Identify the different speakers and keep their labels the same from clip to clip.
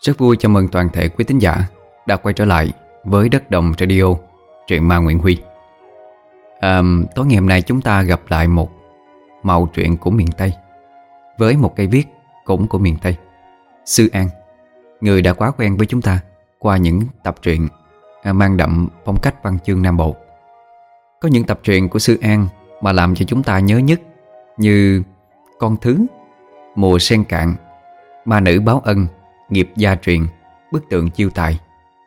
Speaker 1: Rất vui chào mừng toàn thể quý thính giả đã quay trở lại với Đất Đồng Radio, truyện ma Nguyễn Huy. Tối ngày hôm nay chúng ta gặp lại một mẩu truyện của miền Tây với một cây viết cũng của miền Tây, Sư An, người đã quá quen với chúng ta qua những tập truyện mang đậm phong cách văn chương Nam Bộ. Có những tập truyện của Sư An mà làm cho chúng ta nhớ nhất như Con Thứ, Mùa Sen Cạn, Ma Nữ Báo Ân, Nghiệp Gia Truyền, Bức Tượng Chiêu Tài,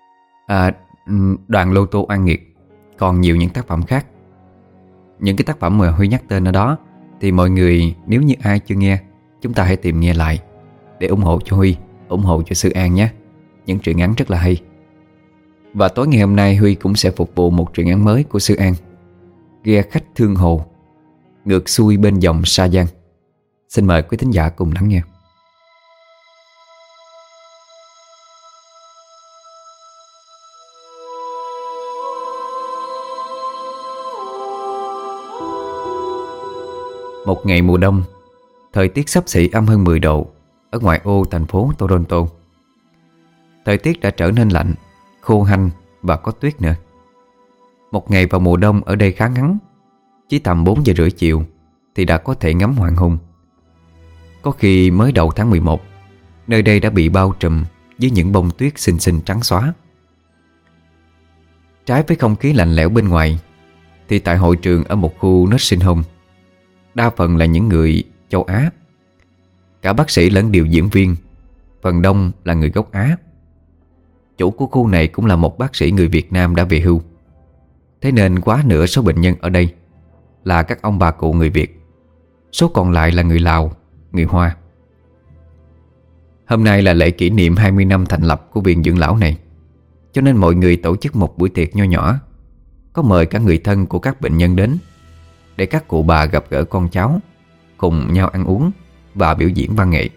Speaker 1: Đoàn Lô Tô Oan Nghiệt. Còn nhiều những tác phẩm khác. Những cái tác phẩm mà Huy nhắc tên ở đó thì mọi người nếu như ai chưa nghe, chúng ta hãy tìm nghe lại để ủng hộ cho Huy, ủng hộ cho Sư An nhé. Những truyện ngắn rất là hay. Và tối ngày hôm nay Huy cũng sẽ phục vụ một truyện ngắn mới của Sư An, Ghe Khách Thương Hồ, Ngược Xuôi Bên Dòng Sa Giang. Xin mời quý thính giả cùng lắng nghe. Một ngày mùa đông, thời tiết xấp xỉ âm hơn 10 độ ở ngoại ô thành phố Toronto. Thời tiết đã trở nên lạnh, khô hanh và có tuyết nữa. Một ngày vào mùa đông ở đây khá ngắn, chỉ tầm 4 giờ rưỡi chiều thì đã có thể ngắm hoàng hôn. Có khi mới đầu tháng 11, nơi đây đã bị bao trùm với những bông tuyết xinh xinh trắng xóa. Trái với không khí lạnh lẽo bên ngoài thì tại hội trường ở một khu nursing home, đa phần là những người châu Á. Cả bác sĩ lẫn điều dưỡng viên phần đông là người gốc Á. Chủ của khu này cũng là một bác sĩ người Việt Nam đã về hưu. Thế nên quá nửa số bệnh nhân ở đây là các ông bà cụ người Việt, số còn lại là người Lào, người Hoa. Hôm nay là lễ kỷ niệm 20 năm thành lập của viện dưỡng lão này, cho nên mọi người tổ chức một buổi tiệc nho nhỏ, có mời cả người thân của các bệnh nhân đến để các cụ bà gặp gỡ con cháu, cùng nhau ăn uống và biểu diễn văn nghệ.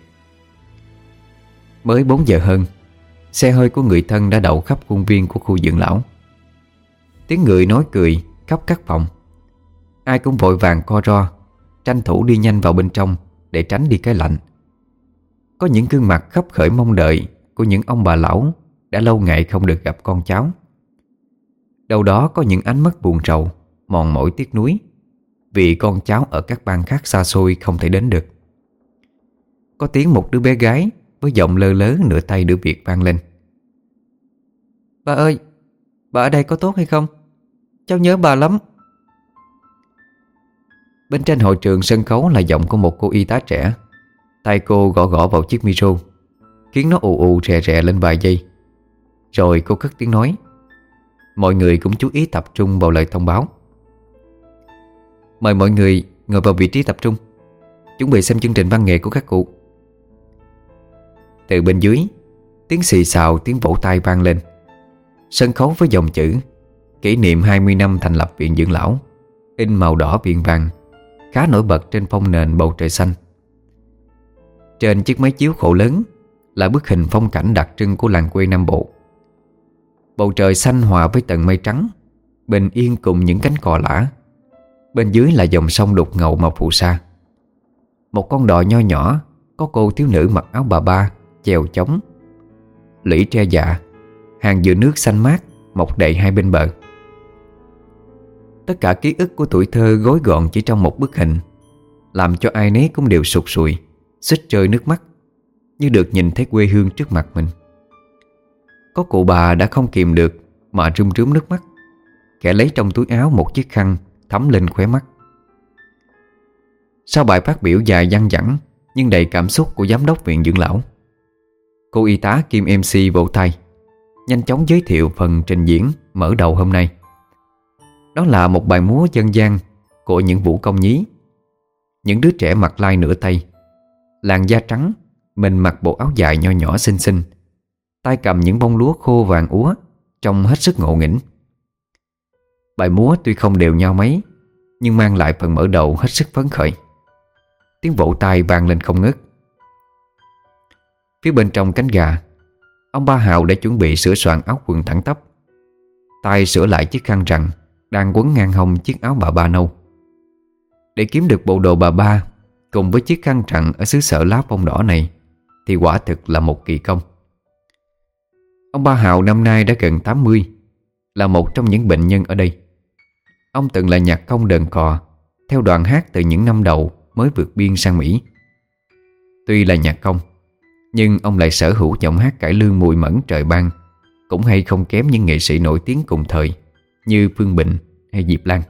Speaker 1: Mới 4 giờ hơn, xe hơi của người thân đã đậu khắp khuôn viên của khu dưỡng lão. Tiếng người nói cười khắp các phòng. Ai cũng vội vàng co ro, tranh thủ đi nhanh vào bên trong để tránh đi cái lạnh. Có những gương mặt khấp khởi mong đợi của những ông bà lão đã lâu ngày không được gặp con cháu. Đâu đó có những ánh mắt buồn rầu, mòn mỏi tiếc nuối vì con cháu ở các bang khác xa xôi không thể đến được. Có tiếng một đứa bé gái với giọng lơ lớ nửa tay nửa việc vang lên: "Bà ơi, bà ở đây có tốt hay không? Cháu nhớ bà lắm." Bên trên hội trường sân khấu là giọng của một cô y tá trẻ. Tay cô gõ gõ vào chiếc micro, khiến nó ù ù rè rè lên vài giây. Rồi cô cất tiếng nói. Mọi người cũng chú ý tập trung vào lời thông báo: "Mời mọi người ngồi vào vị trí tập trung, chuẩn bị xem chương trình văn nghệ của các cụ." Từ bên dưới, tiếng xì xào, tiếng vỗ tay vang lên. Sân khấu với dòng chữ kỷ niệm 20 năm thành lập viện dưỡng lão in màu đỏ viền vàng, khá nổi bật trên phông nền bầu trời xanh. Trên chiếc máy chiếu khổ lớn là bức hình phong cảnh đặc trưng của làng quê Nam Bộ. Bầu trời xanh hòa với tầng mây trắng, bình yên cùng những cánh cò lả. Bên dưới là dòng sông đục ngầu màu phù sa. Một con đò nho nhỏ, có cô thiếu nữ mặc áo bà ba chèo chống, lũy tre dạ, hàng dừa nước xanh mát mọc đầy hai bên bờ. Tất cả ký ức của tuổi thơ gói gọn chỉ trong một bức hình, làm cho ai nấy cũng đều sụt sùi, xích rơi nước mắt, như được nhìn thấy quê hương trước mặt mình. Có cụ bà đã không kìm được mà rơm rớm nước mắt, kẻ lấy trong túi áo một chiếc khăn thấm lên khóe mắt. Sau bài phát biểu dài dằng dẳng nhưng đầy cảm xúc của giám đốc viện dưỡng lão, cô y tá kim MC vỗ tay, nhanh chóng giới thiệu phần trình diễn mở đầu hôm nay. Đó là một bài múa dân gian của những vũ công nhí. Những đứa trẻ mặc lai nửa tay, làn da trắng, mình mặc bộ áo dài nho nhỏ xinh xinh, tay cầm những bông lúa khô vàng úa, trông hết sức ngộ nghĩnh. Bài múa tuy không đều nhau mấy, nhưng mang lại phần mở đầu hết sức phấn khởi. Tiếng vỗ tay vang lên không ngớt. Phía bên trong cánh gà, ông ba Hào đã chuẩn bị sửa soạn áo quần thẳng tắp, tay sửa lại chiếc khăn rằng đang quấn ngang hông chiếc áo bà ba nâu. Để kiếm được bộ đồ bà ba cùng với chiếc khăn rằn ở xứ sở lá phong đỏ này thì quả thực là một kỳ công. Ông Ba Hào năm nay đã gần 80, là một trong những bệnh nhân ở đây. Ông từng là nhạc công đờn cò theo đoàn hát từ những năm đầu mới vượt biên sang Mỹ. Tuy là nhạc công, nhưng ông lại sở hữu giọng hát cải lương mùi mẫn trời ban, cũng hay không kém những nghệ sĩ nổi tiếng cùng thời như Phương Bình hay Diệp Lan.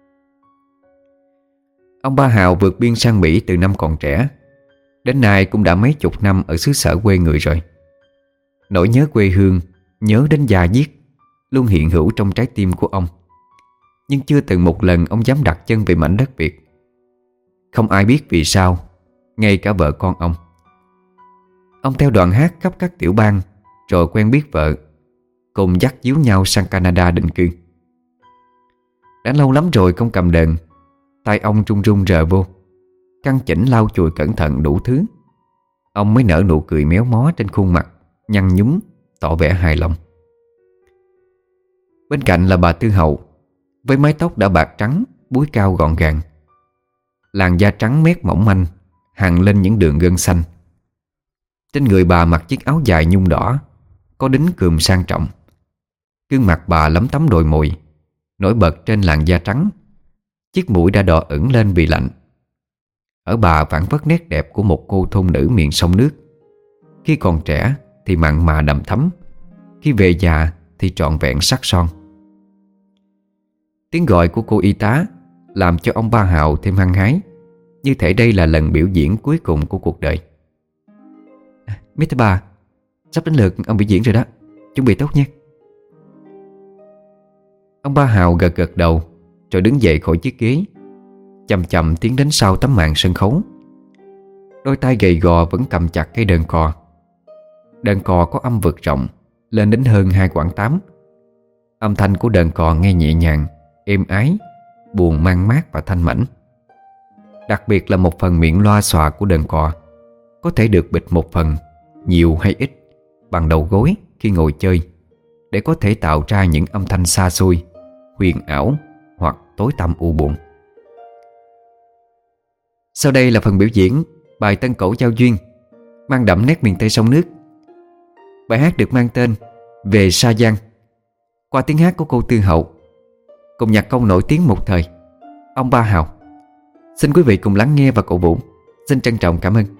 Speaker 1: Ông Ba Hào vượt biên sang Mỹ từ năm còn trẻ, đến nay cũng đã mấy chục năm ở xứ sở quê người rồi. Nỗi nhớ quê hương, nhớ đến già diết luôn hiện hữu trong trái tim của ông. Nhưng chưa từng một lần ông dám đặt chân về mảnh đất Việt. Không ai biết vì sao, ngay cả vợ con ông. Ông theo đoàn hát khắp các tiểu bang, rồi quen biết vợ, cùng dắt díu nhau sang Canada định cư. Đã lâu lắm rồi không cầm đờn, tay ông run run rờ vô, căn chỉnh lau chùi cẩn thận đủ thứ. Ông mới nở nụ cười méo mó trên khuôn mặt nhăn nhúm, tỏ vẻ hài lòng. Bên cạnh là bà Tư Hậu, với mái tóc đã bạc trắng, búi cao gọn gàng. Làn da trắng mét mỏng manh, hằn lên những đường gân xanh. Trên người bà mặc chiếc áo dài nhung đỏ, có đính cườm sang trọng. Gương mặt bà lấm tấm đồi mồi, nổi bật trên làn da trắng. Chiếc mũi đã đỏ ửng lên vì lạnh. Ở bà phảng phất nét đẹp của một cô thôn nữ miền sông nước. Khi còn trẻ thì mặn mà đầm thắm, khi về già thì trọn vẹn sắc son. Tiếng gọi của cô y tá làm cho ông Ba Hào thêm hăng hái, như thể đây là lần biểu diễn cuối cùng của cuộc đời. Mr. Ba, sắp đến lượt ông biểu diễn rồi đó, chuẩn bị tốt nhé. Ông Ba Hào gật gật đầu, rồi đứng dậy khỏi chiếc ghế, chậm chậm tiến đến sau tấm màn sân khấu. Đôi tay gầy gò vẫn cầm chặt cây đờn cò. Đờn cò có âm vực rộng, lên đến hơn 2 quãng 8. Âm thanh của đờn cò nghe nhẹ nhàng, êm ái, buồn mang mát và thanh mảnh. Đặc biệt là một phần miệng loa xòa của đờn cò có thể được bịt một phần, nhiều hay ít, bằng đầu gối khi ngồi chơi, để có thể tạo ra những âm thanh xa xôi, huyền ảo hoặc tối tăm u buồn. Sau đây là phần biểu diễn bài tân cổ giao duyên, mang đậm nét miền Tây sông nước. Bài hát được mang tên Về Sa Giang, qua tiếng hát của cô Tư Hậu, cùng nhạc công nổi tiếng một thời, ông Ba Hào. Xin quý vị cùng lắng nghe và cổ vũ. Xin trân trọng cảm ơn.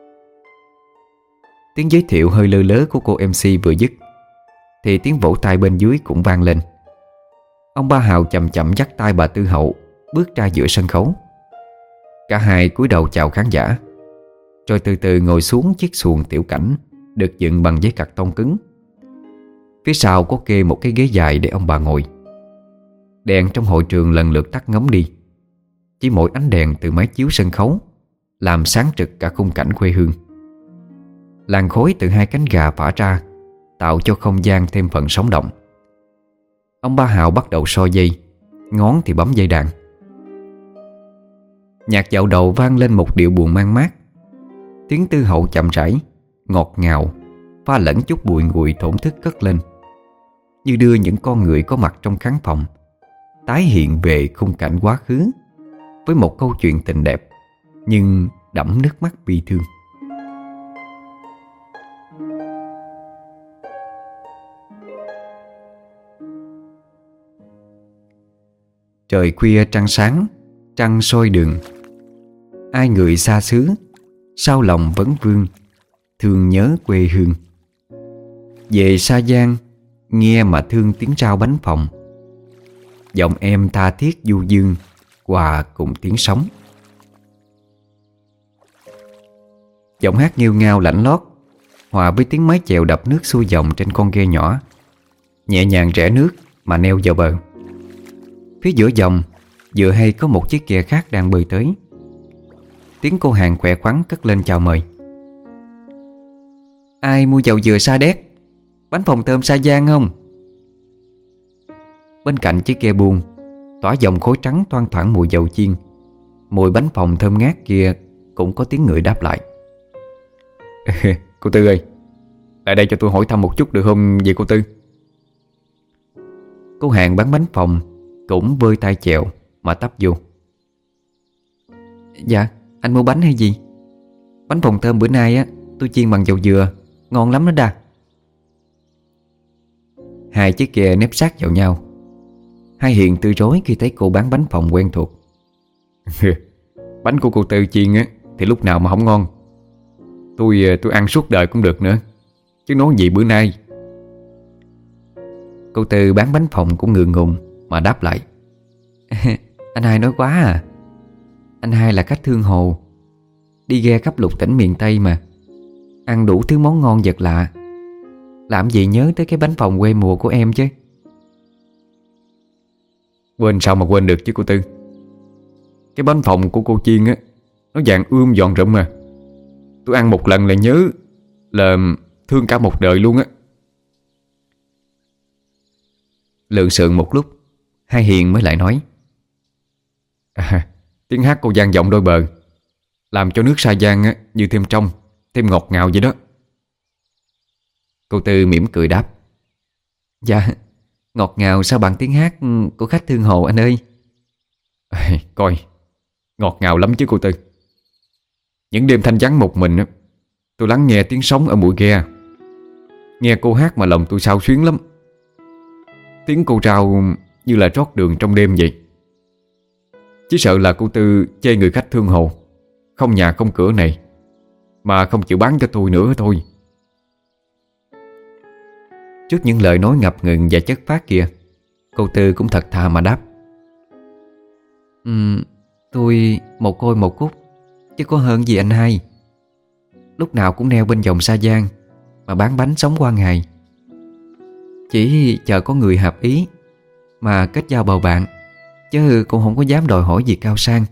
Speaker 1: Tiếng giới thiệu hơi lơ lớ của cô MC vừa dứt thì tiếng vỗ tay bên dưới cũng vang lên. Ông Ba Hào chậm chậm dắt tay bà Tư Hậu bước ra giữa sân khấu. Cả hai cúi đầu chào khán giả, rồi từ từ ngồi xuống chiếc xuồng tiểu cảnh được dựng bằng giấy cạc tông cứng. Phía sau có kê một cái ghế dài để ông bà ngồi. Đèn trong hội trường lần lượt tắt ngấm đi. Chỉ mỗi ánh đèn từ máy chiếu sân khấu làm sáng trực cả khung cảnh quê hương. Làn khói từ hai cánh gà phả ra tạo cho không gian thêm phần sống động. Ông Ba Hào bắt đầu so dây, ngón thì bấm dây đàn. Nhạc dạo đầu vang lên một điệu buồn man mát. Tiếng Tư Hậu chậm rãi, ngọt ngào, pha lẫn chút bùi ngùi thổn thức cất lên, như đưa những con người có mặt trong khán phòng tái hiện về khung cảnh quá khứ với một câu chuyện tình đẹp nhưng đẫm nước mắt bi thương. Trời khuya trăng sáng, trăng soi đường. Ai người xa xứ, sao lòng vấn vương, thương nhớ quê hương. Về Sa Giang, nghe mà thương tiếng rao bánh phồng. Giọng em tha thiết du dương, hòa cùng tiếng sóng. Giọng hát nghêu ngao lạnh lót hòa với tiếng mái chèo đập nước xuôi dòng trên con ghe nhỏ, nhẹ nhàng rẽ nước mà neo vào bờ. Phía giữa dòng vừa hay có một chiếc ghe khác đang bơi tới. Tiếng cô hàng khỏe khoắn cất lên chào mời. Ai mua dầu dừa Sa Đéc, bánh phồng thơm Sa Giang không? Bên cạnh chiếc ghe buông tỏa dòng khói trắng thoang thoảng mùi dầu chiên. Mùi bánh phồng thơm ngát kia cũng có tiếng người đáp lại. Cô Tư ơi, lại đây cho tôi hỏi thăm một chút được không về cô Tư? Cô hàng bán bánh phồng cũng vơi tay chèo mà tấp vô. Dạ, anh mua bánh hay gì? Bánh phồng thơm bữa nay á tôi chiên bằng dầu dừa, ngon lắm đó đa. Hai chiếc ghe nép sát vào nhau. Hai Hiền từ rối khi thấy cô bán bánh phồng quen thuộc. Bánh của cô Tư chiên á thì lúc nào mà không ngon. Tôi ăn suốt đời cũng được nữa, chứ nói gì bữa nay. Cô Tư bán bánh phồng cũng ngượng ngùng mà đáp lại. Anh hai nói quá à. Anh hai là khách thương hồ, đi ghe khắp lục tỉnh miền Tây mà, ăn đủ thứ món ngon vật lạ, làm gì nhớ tới cái bánh phồng quê mùa của em chứ. Quên sao mà quên được chứ cô Tư. Cái bánh phồng của cô chiên á, nó vàng giòn rụm mà. Tôi ăn một lần là nhớ, là thương cả một đời luôn á. Lượn sượn một lúc, Hai Hiền mới lại nói. Tiếng hát cô vang vọng đôi bờ, làm cho nước Sa Giang á, như thêm trong, thêm ngọt ngào vậy đó. Cô Tư mỉm cười đáp. Dạ, ngọt ngào sao bằng tiếng hát của khách thương hồ anh ơi. Coi, ngọt ngào lắm chứ cô Tư. Những đêm thanh vắng một mình á, tôi lắng nghe tiếng sóng ở mũi ghe, nghe cô hát mà lòng tôi xao xuyến lắm. Tiếng cô trao như là trót đường trong đêm vậy. Chỉ sợ là cô Tư chê người khách thương hồ, không nhà không cửa này, mà không chịu bán cho tôi nữa thôi. Trước những lời nói ngập ngừng và chất phác kia, cô Tư cũng thật thà mà đáp. Tôi một côi một cúc, chứ có hơn gì anh hai. Lúc nào cũng neo bên dòng Sa Giang mà bán bánh sống qua ngày. Chỉ chờ có người hợp ý mà kết giao bầu bạn, chứ cũng không có dám đòi hỏi gì cao sang.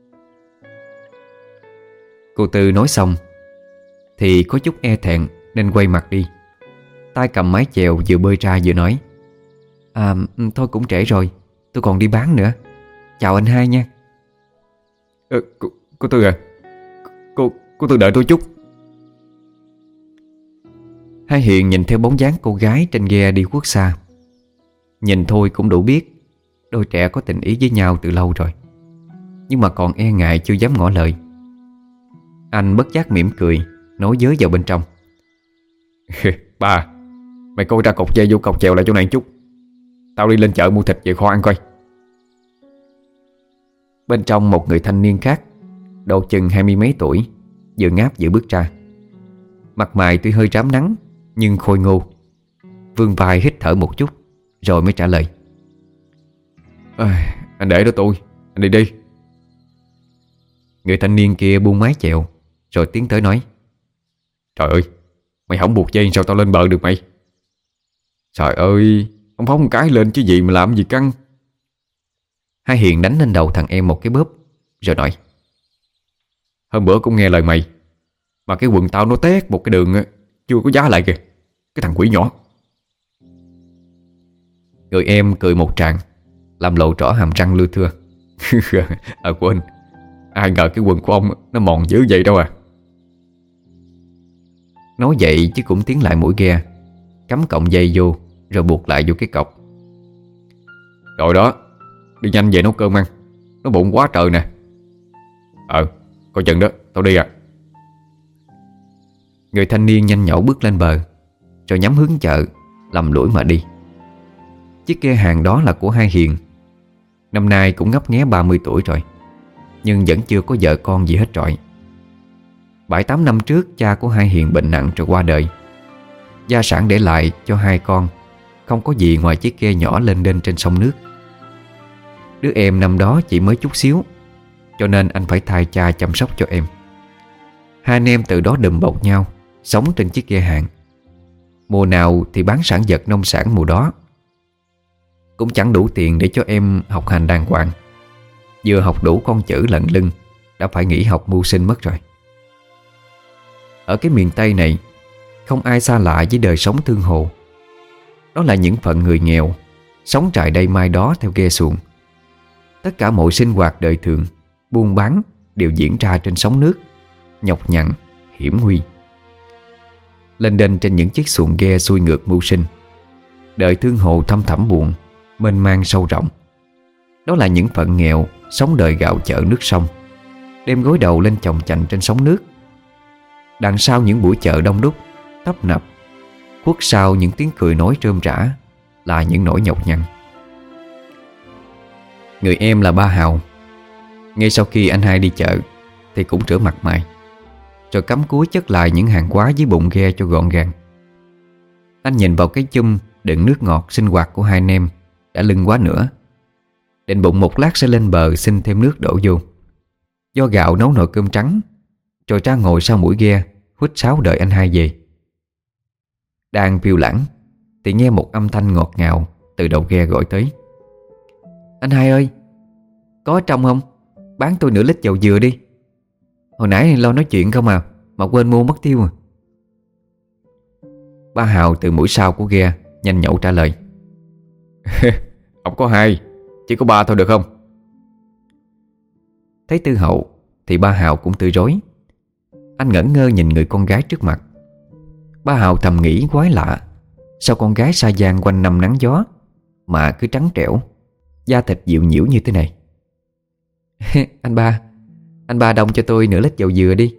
Speaker 1: Cô Tư nói xong thì có chút e thẹn nên quay mặt đi, tay cầm mái chèo vừa bơi ra vừa nói. Thôi cũng trễ rồi, tôi còn đi bán nữa. Chào anh hai nha. Cô Tư à, cô Tư đợi tôi chút. Hai Hiền nhìn theo bóng dáng cô gái trên ghe đi khuất xa. Nhìn thôi cũng đủ biết đôi trẻ có tình ý với nhau từ lâu rồi, nhưng mà còn e ngại chưa dám ngỏ lời. Anh bất giác mỉm cười, nói giới vào bên trong. Ba, mày coi ra cột dây vô cọc chèo lại chỗ này chút. Tao đi lên chợ mua thịt về kho ăn coi. Bên trong một người thanh niên khác, độ chừng 20 mấy tuổi, vừa ngáp vừa bước ra. Mặt mày tuy hơi rám nắng nhưng khôi ngô, vươn vai hít thở một chút rồi mới trả lời. Anh để đó tôi, anh đi đi. Người thanh niên kia buông mái chèo rồi tiến tới nói. Trời ơi, mày không buộc dây sao tao lên bờ được mày? Trời ơi, ông phóng một cái lên chứ gì mà làm gì căng. Hai Hiền đánh lên đầu thằng em một cái bóp rồi nói. Hôm bữa cũng nghe lời mày, mà cái quần tao nó tét một cái đường chưa có giá lại kìa. Cái thằng quỷ nhỏ. Người em cười một tràng, làm lộ rõ hàm răng lưa thưa. Quên, ai ngờ cái quần của ông nó mòn dữ vậy đâu à. Nói vậy chứ cũng tiến lại mũi ghe, cắm cọng dây vô rồi buộc lại vô cái cọc. Rồi đó, đi nhanh về nấu cơm ăn, nó bụng quá trời nè. Coi chừng đó, tao đi à. Người thanh niên nhanh nhẩu bước lên bờ, rồi nhắm hướng chợ, lầm lũi mà đi. Chiếc ghe hàng đó là của Hai Hiền. Năm nay cũng ngấp nghé 30 tuổi rồi, nhưng vẫn chưa có vợ con gì hết trọi. 7-8 năm trước cha của Hai Hiền bệnh nặng rồi qua đời. Gia sản để lại cho hai con không có gì ngoài chiếc ghe nhỏ lênh đênh trên sông nước. Đứa em năm đó chỉ mới chút xíu, cho nên anh phải thay cha chăm sóc cho em. Hai anh em từ đó đùm bọc nhau, sống trên chiếc ghe hàng. Mùa nào thì bán sản vật nông sản mùa đó. Cũng chẳng đủ tiền để cho em học hành đàng hoàng. Vừa học đủ con chữ lận lưng đã phải nghỉ học mưu sinh mất rồi. Ở cái miền Tây này, không ai xa lạ với đời sống thương hồ. Đó là những phận người nghèo, sống trải đây mai đó theo ghe xuồng. Tất cả mọi sinh hoạt đời thường, buôn bán đều diễn ra trên sóng nước, nhọc nhằn, hiểm nguy. Lênh đênh trên những chiếc xuồng ghe xuôi ngược mưu sinh. Đời thương hồ thăm thẳm buồn, mênh mang sâu rộng. Đó là những phận nghèo sống đời gạo chợ nước sông, đem gối đầu lên chồng chành trên sóng nước. Đằng sau những buổi chợ đông đúc, tấp nập, khuất sau những tiếng cười nói rơm rã, là những nỗi nhọc nhằn. Người em là ba Hào, ngay sau khi anh hai đi chợ thì cũng rửa mặt mày, rồi cắm cúi chất lại những hàng hóa dưới bụng ghe cho gọn gàng. Anh nhìn vào cái chum đựng nước ngọt sinh hoạt của hai anh em đã lưng quá nữa, định bụng một lát sẽ lên bờ xin thêm nước đổ vô. Do gạo nấu nồi cơm trắng, rồi ra ngồi sau mũi ghe huýt sáo đợi anh hai về. Đang phiêu lãng thì nghe một âm thanh ngọt ngào từ đầu ghe gọi tới: "Anh hai ơi, có ở trong không? Bán tôi nửa lít dầu dừa đi. Hồi nãy lo nói chuyện không mà quên mua mất tiêu à." Ba Hào từ mũi sau của ghe nhanh nhậu trả lời: "Không có hai, chỉ có ba thôi được không?" Thấy Tư Hậu thì ba Hào cũng từ rối. Anh ngẩn ngơ nhìn người con gái trước mặt. Ba Hào thầm nghĩ quái lạ, sao con gái Sa Giang quanh năm nắng gió mà cứ trắng trẻo, da thịt dịu nhiễu như thế này. Anh ba đông cho tôi nửa lít dầu dừa đi."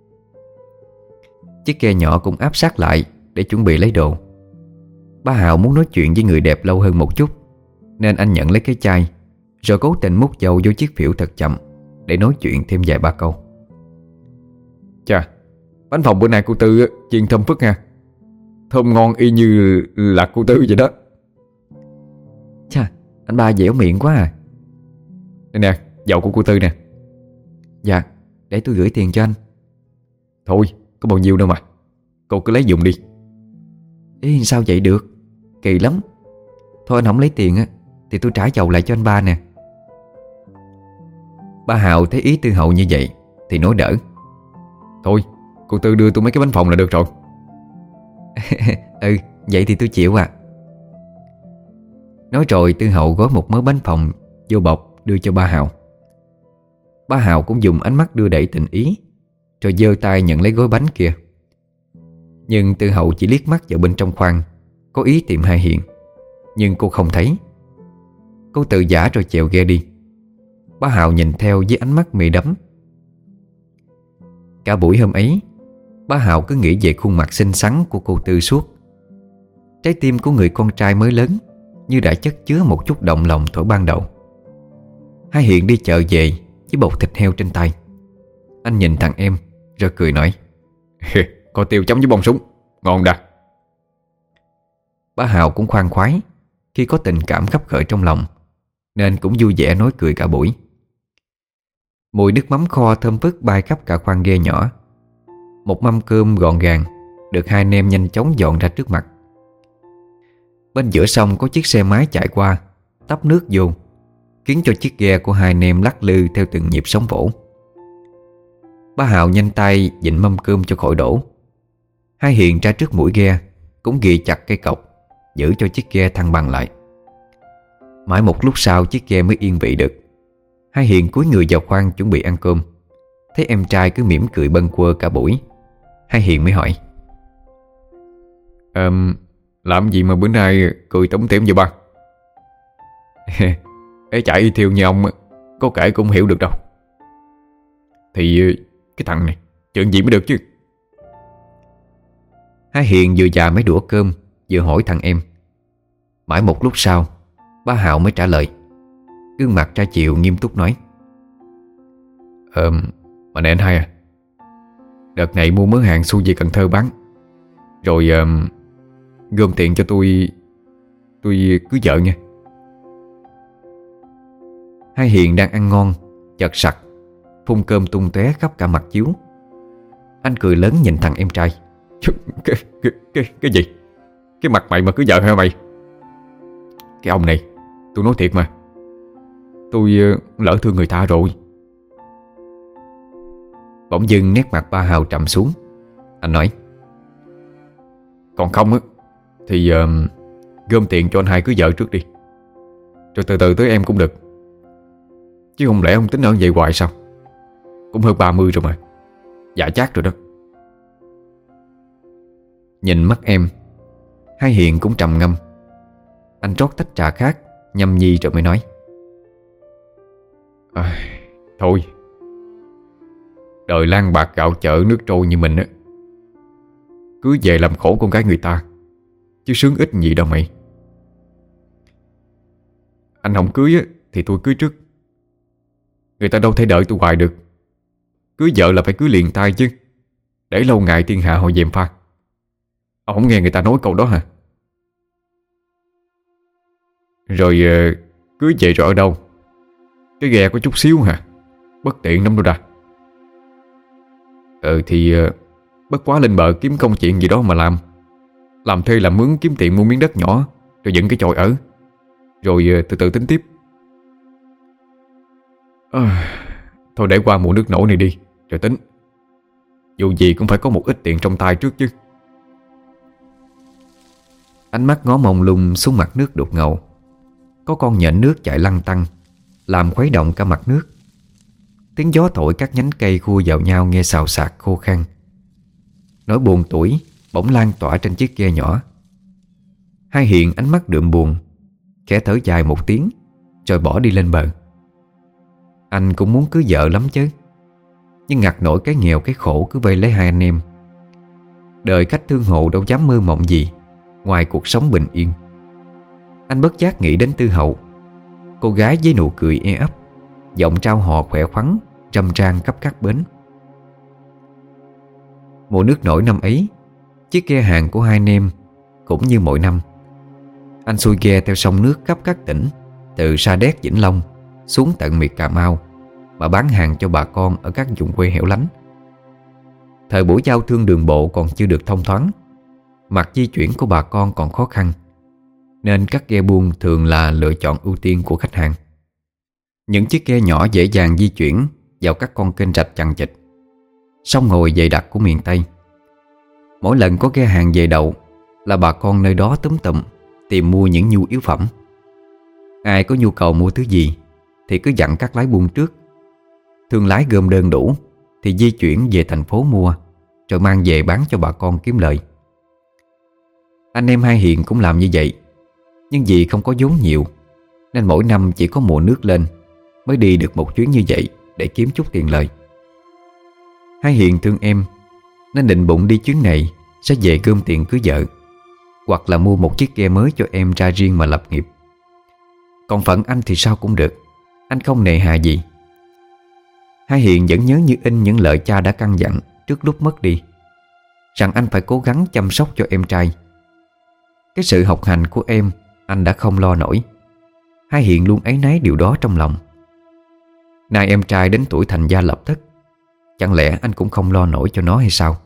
Speaker 1: Chiếc ghe nhỏ cũng áp sát lại để chuẩn bị lấy đồ. Ba Hào muốn nói chuyện với người đẹp lâu hơn một chút, nên anh nhận lấy cái chai, rồi cố tình múc dầu vô chiếc phễu thật chậm để nói chuyện thêm vài ba câu. "Chà, bánh phồng bữa nay cô Tư chiên thơm phức ha. Thơm ngon y như là cô Tư vậy đó." "Chà, anh ba dẻo miệng quá à." "Đây nè, dầu của cô Tư nè." "Dạ, để tôi gửi tiền cho anh." "Thôi, có bao nhiêu đâu mà, cô cứ lấy dùng đi." "Ý sao vậy được, kỳ lắm. Thôi anh không lấy tiền thì tôi trả dầu lại cho anh ba nè." Ba Hào thấy ý Tư Hậu như vậy thì nói đỡ: "Thôi, cô Tư đưa tôi mấy cái bánh phồng là được rồi." "Ừ, vậy thì tôi chịu à." Nói rồi Tư Hậu gói một mớ bánh phồng vô bọc đưa cho ba Hào. Ba Hào cũng dùng ánh mắt đưa đẩy tình ý, rồi giơ tay nhận lấy gói bánh kia. Nhưng Tư Hậu chỉ liếc mắt vào bên trong khoang, có ý tìm Hai Hiền, nhưng cô không thấy. Cô tự giả rồi chèo ghe đi. Ba Hào nhìn theo với ánh mắt mê đắm. Cả buổi hôm ấy, ba Hào cứ nghĩ về khuôn mặt xinh xắn của cô Tư suốt. Trái tim của người con trai mới lớn như đã chất chứa một chút động lòng thuở ban đầu. Hai Hiền đi chợ về với bột thịt heo trên tay. Anh nhìn thằng em rồi cười nói: "Có tiêu chấm với bông súng, ngon đà." Ba Hào cũng khoan khoái khi có tình cảm khắp khởi trong lòng, nên cũng vui vẻ nói cười cả buổi. Mùi nước mắm kho thơm phức bay khắp cả khoang ghe nhỏ. Một mâm cơm gọn gàng được hai anh em nhanh chóng dọn ra trước mặt. Bên giữa sông có chiếc xe máy chạy qua, tấp nước vô, khiến cho chiếc ghe của hai anh em lắc lư theo từng nhịp sóng vỗ. Ba Hào nhanh tay vịn mâm cơm cho khỏi đổ. Hai Hiền ra trước mũi ghe cũng ghì chặt cây cọc, giữ cho chiếc ghe thăng bằng lại. Mãi một lúc sau chiếc ghe mới yên vị được. Hai Hiền cúi người vào khoang chuẩn bị ăn cơm. Thấy em trai cứ mỉm cười bâng quơ cả buổi, Hai Hiền mới hỏi: Làm gì mà bữa nay cười tủm tỉm vậy ba?" "Ê, chạy y thiêu như ông có kể cũng hiểu được đâu." "Thì cái thằng này chuyện gì mới được chứ." Hai Hiền vừa già mấy đũa cơm vừa hỏi thằng em. Mãi một lúc sau ba Hào mới trả lời, gương mặt ra chiều nghiêm túc nói: Mà nè anh hai à, đợt này mua mớ hàng xui về Cần Thơ bán, rồi gom tiền cho tôi cưới vợ nha." Hai Hiền đang ăn ngon chợt sặc phun cơm tung tóe khắp cả mặt chiếu. Anh cười lớn nhìn thằng em trai: Cái gì? Cái mặt mày mà cưới vợ hả mày? Cái ông này, tôi nói thiệt mà, tôi lỡ thương người ta rồi." Bỗng dưng nét mặt ba Hào trầm xuống. Anh nói: "Còn không thì gom tiền cho anh hai cưới vợ trước đi, rồi từ từ tới em cũng được. Chứ không lẽ ông tính ở vậy hoài sao? Cũng hơn 30 rồi mà, già chát rồi đó." Nhìn mắt em, Hai Hiền cũng trầm ngâm. Anh rót tách trà khác nhâm nhi rồi mới nói: Thôi, đời lang bạc gạo chợ nước trôi như mình cưới về làm khổ con gái người ta, chứ sướng ít gì đâu mày.
Speaker 2: Anh không cưới á, thì tôi cưới trước. Người ta đâu thể đợi tôi hoài được. Cưới vợ là phải cưới liền tay chứ. Để lâu ngày thiên hạ họ gièm pha. Ông không nghe người ta nói câu đó hả? Rồi cưới về rồi ở đâu? Cái ghe có chút xíu hả? Bất tiện lắm đâu ra. Thì bất quá lên bờ kiếm công chuyện gì đó mà làm. Làm thuê làm mướn kiếm tiền mua miếng đất nhỏ, rồi dựng cái chòi ở. Rồi từ từ tính tiếp. Thôi để qua mùa nước nổi này đi rồi tính. Dù gì cũng phải có một ít tiền trong tay trước chứ.
Speaker 1: Ánh mắt ngó mông lung xuống mặt nước đục ngầu. Có con nhện nước chạy lăn tăn, làm khuấy động cả mặt nước. Tiếng gió thổi các nhánh cây khua vào nhau nghe xào xạc khô khan. Nỗi buồn tủi bỗng lan tỏa trên chiếc ghe nhỏ. Hai Hiền ánh mắt đượm buồn, khẽ thở dài một tiếng, rồi bỏ đi lên bờ. Anh cũng muốn cưới vợ lắm chứ, nhưng ngặt nổi cái nghèo cái khổ cứ vây lấy hai anh em. Đời khách thương hộ đâu dám mơ mộng gì ngoài cuộc sống bình yên. Anh bất giác nghĩ đến Tư Hậu, cô gái với nụ cười e ấp, giọng trao hò khỏe khoắn, râm ran khắp các bến. Mùa nước nổi năm ấy, chiếc ghe hàng của hai anh em cũng như mọi năm. Anh xuôi ghe theo sông nước khắp các tỉnh, từ Sa Đéc, Vĩnh Long xuống tận miệt Cà Mau, mà bán hàng cho bà con ở các vùng quê hẻo lánh. Thời buổi giao thương đường bộ còn chưa được thông thoáng, mặt di chuyển của bà con còn khó khăn, nên các ghe buôn thường là lựa chọn ưu tiên của khách hàng. Những chiếc ghe nhỏ dễ dàng di chuyển vào các con kênh rạch chằng chịt, sông ngòi dày đặc của miền Tây. Mỗi lần có ghe hàng về đậu là bà con nơi đó túm tụm tìm mua những nhu yếu phẩm. Ai có nhu cầu mua thứ gì thì cứ dặn các lái buôn trước. Thương lái gom đơn đủ thì di chuyển về thành phố mua, rồi mang về bán cho bà con kiếm lợi. Anh em hai Hiền cũng làm như vậy, nhưng vì không có vốn nhiều nên mỗi năm chỉ có mùa nước lên mới đi được một chuyến như vậy để kiếm chút tiền lời. Hai Hiền thương em nên định bụng đi chuyến này sẽ về gom tiền cưới vợ, hoặc là mua một chiếc ghe mới cho em ra riêng mà lập nghiệp. Còn phận anh thì sao cũng được, anh không nề hà gì. Hai Hiền vẫn nhớ như in những lời cha đã căn dặn trước lúc mất đi, rằng anh phải cố gắng chăm sóc cho em trai. Cái sự học hành của em anh đã không lo nổi. Hai Hiền luôn áy náy điều đó trong lòng. Nay em trai đến tuổi thành gia lập thất, chẳng lẽ anh cũng không lo nổi cho nó hay sao?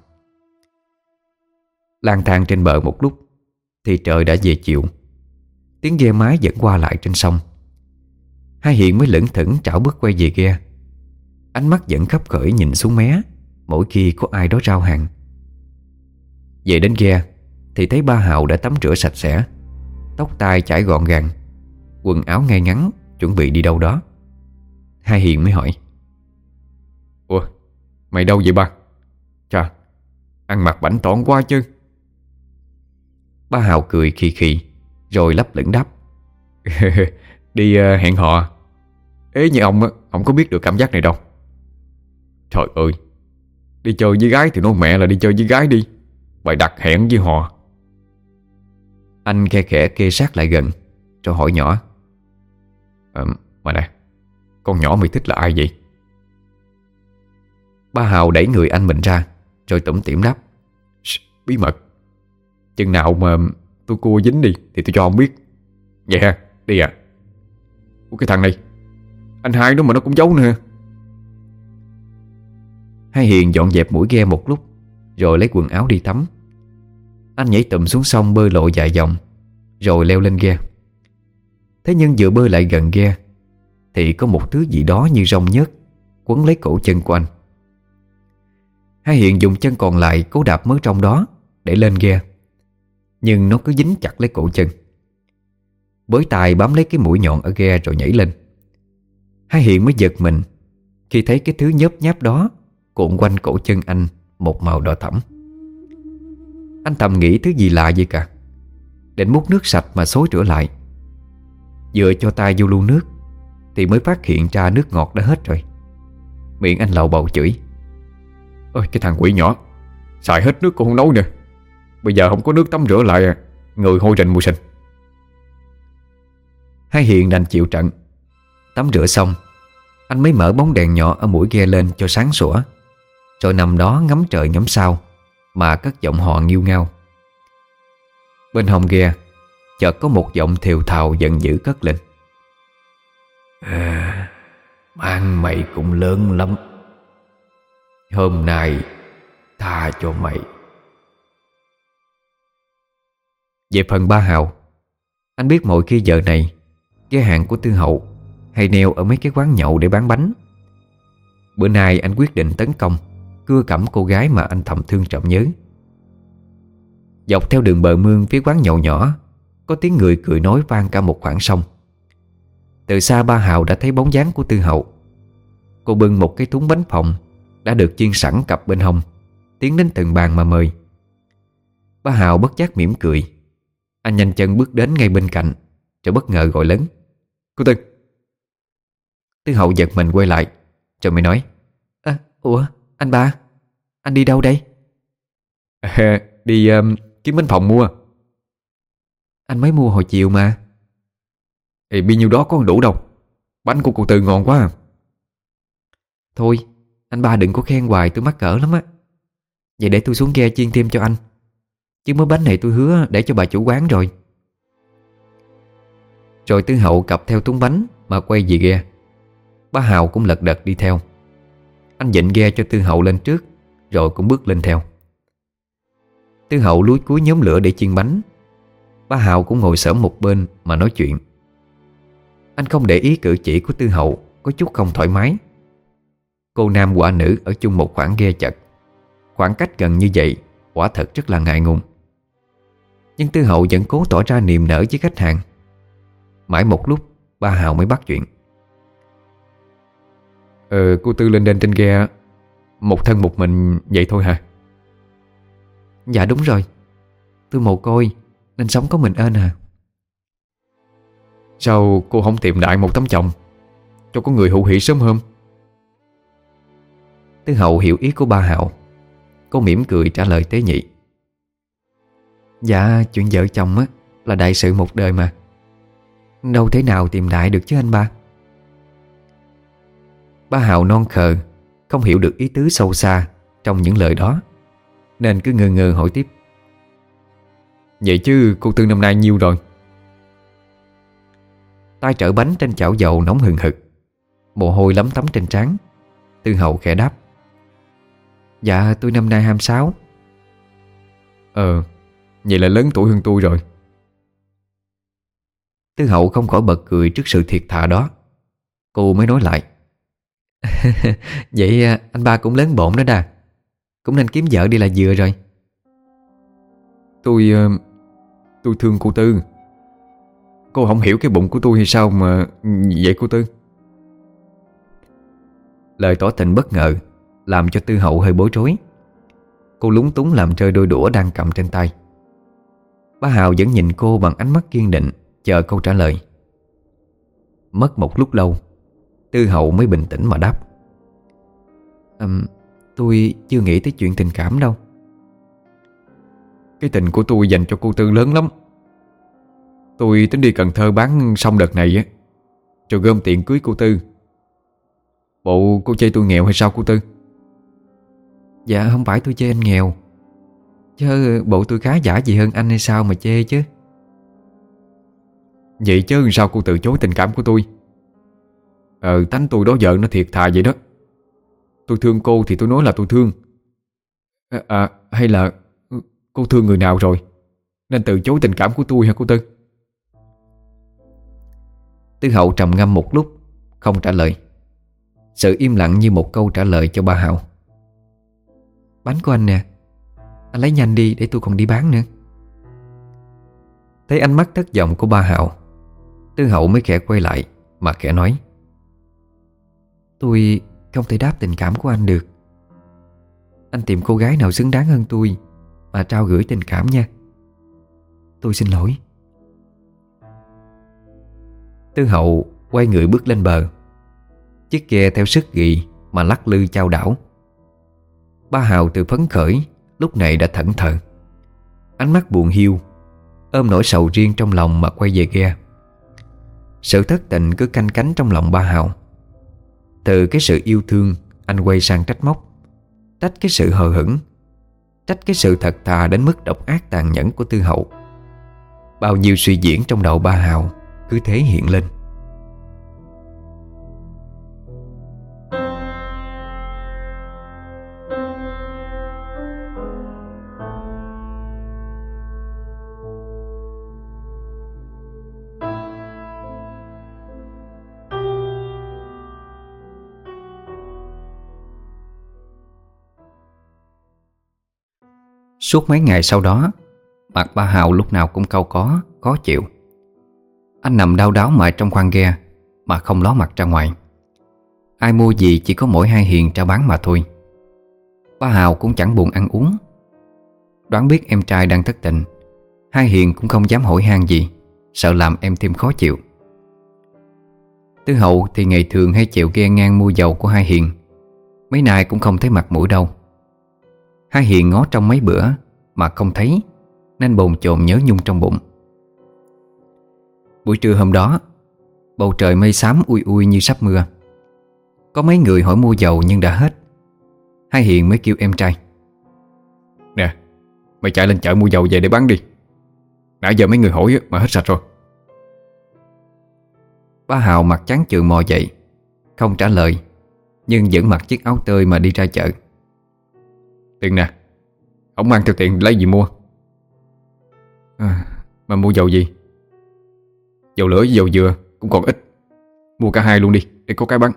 Speaker 1: Lang thang trên bờ một lúc thì trời đã về chiều. Tiếng ghe mái vẫn qua lại trên sông. Hai Hiền mới lững thững trảo bước quay về ghe. Ánh mắt vẫn khấp khởi nhìn xuống mé mỗi khi có ai đó rao hàng. Về đến ghe thì thấy ba Hào đã tắm rửa sạch sẽ, tóc tai chải gọn gàng, quần áo ngay ngắn, chuẩn bị đi đâu đó. Hai Hiền mới hỏi: "Ủa, mày đâu vậy ba? Chà, ăn mặc bảnh tỏn quá chứ." Ba Hào cười khì khì rồi lấp lửng đáp: "Đi hẹn hò. Ế như ông có biết được cảm giác này đâu." "Trời ơi, đi chơi với gái thì nói mẹ là đi chơi với gái đi, bài đặt hẹn với họ." Anh khe khẽ kê sát lại gần rồi hỏi nhỏ: "Mà nè, con nhỏ mày thích là ai vậy?" Ba Hào đẩy người anh mình ra rồi tủm tỉm đáp: "Bí mật. Chừng nào mà tôi cua dính đi thì tôi cho ông biết. Vậy ha, đi à." "Ủa cái thằng này, anh hai nó mà nó cũng giấu nữa." Hai Hiền dọn dẹp mũi ghe một lúc rồi lấy quần áo đi tắm. Anh nhảy tụm xuống sông bơi lội vài vòng rồi leo lên ghe. Thế nhưng vừa bơi lại gần ghe thì có một thứ gì đó như rong nhớt quấn lấy cổ chân của anh. Hai Hiền dùng chân còn lại cố đạp mớ rong đó để lên ghe, nhưng nó cứ dính chặt lấy cổ chân. Bới tài bám lấy cái mũi nhọn ở ghe rồi nhảy lên. Hai Hiền mới giật mình khi thấy cái thứ nhớp nháp đó cuộn quanh cổ chân anh một màu đỏ thẫm. Anh thầm nghĩ thứ gì lạ vậy cả, định múc nước sạch mà xối rửa lại. Vừa cho tay vô lu nước thì mới phát hiện ra nước ngọt đã hết rồi. Miệng anh lầu bầu chửi: "Ôi cái thằng quỷ nhỏ, xài hết nước cũng không nấu nữa. Bây giờ không có nước tắm rửa lại, người hôi rình mùi sinh." Hai Hiền đành chịu trận. Tắm rửa xong, anh mới mở bóng đèn nhỏ ở mũi ghe lên cho sáng sủa, rồi nằm đó ngắm trời ngắm sao mà cất giọng hò nghêu ngao. Bên hông ghe chợt có một giọng thều thào giận dữ cất lên: Mang mày cũng lớn lắm, hôm nay tha cho mày. Về phần ba Hào, anh biết mỗi khi giờ này ghe hàng của Tư Hậu hay neo ở mấy cái quán nhậu để bán bánh. Bữa nay anh quyết định tấn công, cưa cẩm cô gái mà anh thầm thương trộm nhớ. Dọc theo đường bờ mương phía quán nhậu nhỏ, có tiếng người cười nói vang cả một khoảng sông. Từ xa ba Hào đã thấy bóng dáng của Tư Hậu. Cô bưng một cái thúng bánh phồng đã được chiên sẵn cặp bên hông, tiến đến từng bàn mà mời. Ba Hào bất giác mỉm cười. Anh nhanh chân bước đến ngay bên cạnh, rồi bất ngờ gọi lớn: Cô Tư. Tư Hậu giật mình quay lại, rồi mới nói: Ủa anh ba, anh đi đâu đây?
Speaker 2: Đi kiếm bánh phồng mua.
Speaker 1: Anh mới mua hồi chiều mà.
Speaker 2: Thì bao nhiêu đó có đủ đâu. Bánh của cô Tư ngon quá à.
Speaker 1: Thôi anh ba đừng có khen hoài, tôi mắc cỡ lắm á. Vậy để tôi xuống ghe chiên thêm cho anh, chứ mớ bánh này tôi hứa để cho bà chủ quán rồi. Rồi Tư Hậu cặp theo thúng bánh mà quay về ghe. Ba Hào cũng lật đật đi theo. Anh dịnh ghe cho Tư Hậu lên trước, rồi cũng bước lên theo. Tư Hậu lúi cúi nhóm lửa để chiên bánh. Ba Hào cũng ngồi xổm một bên mà nói chuyện. Anh không để ý cử chỉ của Tư Hậu có chút không thoải mái. Cô nam quả nữ ở chung một khoảng ghe chật, khoảng cách gần như vậy quả thật rất là ngại ngùng. Nhưng Tư Hậu vẫn cố tỏ ra niềm nở với khách hàng. Mãi một lúc ba Hào mới bắt chuyện:
Speaker 2: Cô Tư lên trên ghe một thân một mình vậy thôi hả?
Speaker 1: Dạ đúng rồi, tôi mồ côi nên sống có mình ên à.
Speaker 2: Sao cô không tìm đại một tấm chồng cho có người hữu hỉ sớm hôm?
Speaker 1: Tư Hậu hiểu ý của ba Hạo. Cô mỉm cười trả lời tế nhị: Dạ chuyện vợ chồng á là đại sự một đời mà, đâu thể nào tìm đại được chứ anh ba. Ba Hạo non khờ, không hiểu được ý tứ sâu xa trong những lời đó, nên cứ ngơ ngơ hỏi tiếp:
Speaker 2: Vậy chứ cô Tư năm nay nhiêu rồi?
Speaker 1: Tay trở bánh trên chảo dầu nóng hừng hực, mồ hôi lấm tấm trên trán. Tư Hậu khẽ đáp: Dạ tôi năm nay 26.
Speaker 2: Vậy là lớn tuổi hơn tôi rồi.
Speaker 1: Tư Hậu không khỏi bật cười trước sự thiệt thà đó. Cô mới nói lại: Vậy anh ba cũng lớn bộn đó đà, cũng nên kiếm vợ đi là vừa rồi.
Speaker 2: Tôi thương cô Tư. Cô không hiểu cái bụng của tôi hay sao mà vậy cô Tư?
Speaker 1: Lời tỏ tình bất ngờ làm cho Tư Hậu hơi bối rối. Cô lúng túng làm rơi đôi đũa đang cầm trên tay. Bá Hào vẫn nhìn cô bằng ánh mắt kiên định, chờ câu trả lời. Mất một lúc lâu, Tư Hậu mới bình tĩnh mà đáp: Tôi chưa nghĩ tới chuyện tình cảm đâu.
Speaker 2: Cái tình của tôi dành cho cô Tư lớn lắm. Tôi tính đi Cần Thơ bán xong đợt này á, rồi gom tiền cưới cô Tư. Bộ cô chê tôi nghèo hay sao cô Tư?
Speaker 1: Dạ không phải tôi chê anh nghèo, chứ bộ tôi khá giả gì hơn anh hay sao mà chê chứ.
Speaker 2: Vậy chứ sao cô từ chối tình cảm của tôi? Tánh tôi đó vợ nó thiệt thà vậy đó. Tôi thương cô thì tôi nói là tôi thương. Hay là cô thương người nào rồi nên từ chối tình cảm của tôi hả cô Tư?
Speaker 1: Tư Hậu trầm ngâm một lúc, không trả lời. Sự im lặng như một câu trả lời cho ba Hạo. Bánh của anh nè, anh lấy nhanh đi để tôi còn đi bán nữa. Thấy ánh mắt thất vọng của ba Hạo, Tư Hậu mới khẽ quay lại mà khẽ nói: Tôi không thể đáp tình cảm của anh được. Anh tìm cô gái nào xứng đáng hơn tôi mà trao gửi tình cảm nha. Tôi xin lỗi. Tư Hậu quay người bước lên bờ. Chiếc ghe theo sức ghì mà lắc lư chao đảo. Ba Hào từ phấn khởi lúc này đã thẫn thờ, ánh mắt buồn hiu, ôm nỗi sầu riêng trong lòng mà quay về ghe. Sự thất tình cứ canh cánh trong lòng ba Hào. Từ cái sự yêu thương, anh quay sang trách móc, trách cái sự hờ hững, trách cái sự thật thà đến mức độc ác tàn nhẫn của Tư Hậu. Bao nhiêu suy diễn trong đầu ba Hào cứ thế hiện lên. Suốt mấy ngày sau đó, mặt ba Hào lúc nào cũng cau có, khó chịu. Anh nằm đau đáu mãi trong khoang ghe mà không ló mặt ra ngoài. Ai mua gì chỉ có mỗi hai Hiền ra bán mà thôi. Ba Hào cũng chẳng buồn ăn uống. Đoán biết em trai đang thất tình, hai Hiền cũng không dám hỏi han gì, sợ làm em thêm khó chịu. Tư Hậu thì ngày thường hay chịu ghe ngang mua dầu của hai Hiền, mấy nay cũng không thấy mặt mũi đâu. Hai Hiền ngó trong mấy bữa mà không thấy, nên bồn chồn nhớ nhung trong bụng. Buổi trưa hôm đó, bầu trời mây xám ui ui như sắp mưa. Có mấy người hỏi mua dầu nhưng đã hết. Hai Hiền mới kêu em trai:
Speaker 2: Nè, mày chạy lên chợ mua dầu về để bán đi. Nãy giờ mấy người hỏi mà hết sạch rồi.
Speaker 1: Ba Hào mặt trắng chừ mò dậy, không trả lời, nhưng vẫn mặc chiếc áo tơi mà đi ra chợ.
Speaker 2: Tiền nè, ông mang theo tiền lấy gì mua? Mà mua dầu gì? Dầu lửa với dầu dừa cũng còn ít, mua cả hai luôn đi để có cái bán.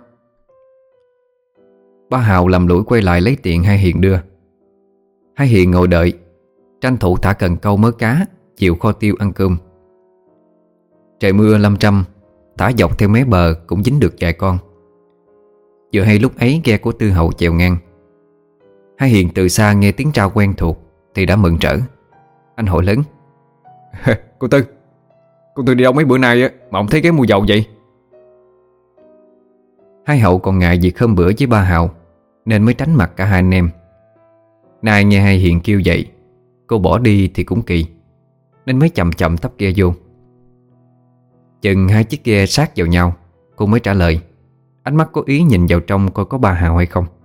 Speaker 1: Ba Hào làm lũi quay lại lấy tiền hai Hiền đưa. Hai Hiền ngồi đợi, tranh thủ thả cần câu mớ cá, chiều kho tiêu ăn cơm. Trời mưa lâm trăm, thả dọc theo mé bờ cũng dính được vài con. Vừa hay lúc ấy ghe của Tư Hậu chèo ngang. Hai Hiền từ xa nghe tiếng trao quen thuộc thì đã mừng rỡ. Anh hỏi lớn:
Speaker 2: Cô Tư đi đâu mấy bữa nay mà ông thấy cái mua dầu vậy?
Speaker 1: Hai Hậu còn ngại việc hôm bữa với ba Hào nên mới tránh mặt cả hai anh em. Nay nghe hai Hiền kêu vậy, cô bỏ đi thì cũng kỳ, nên mới chậm chậm tấp ghe vô. Chừng hai chiếc ghe sát vào nhau, cô mới trả lời, ánh mắt có ý nhìn vào trong coi có ba Hào hay không.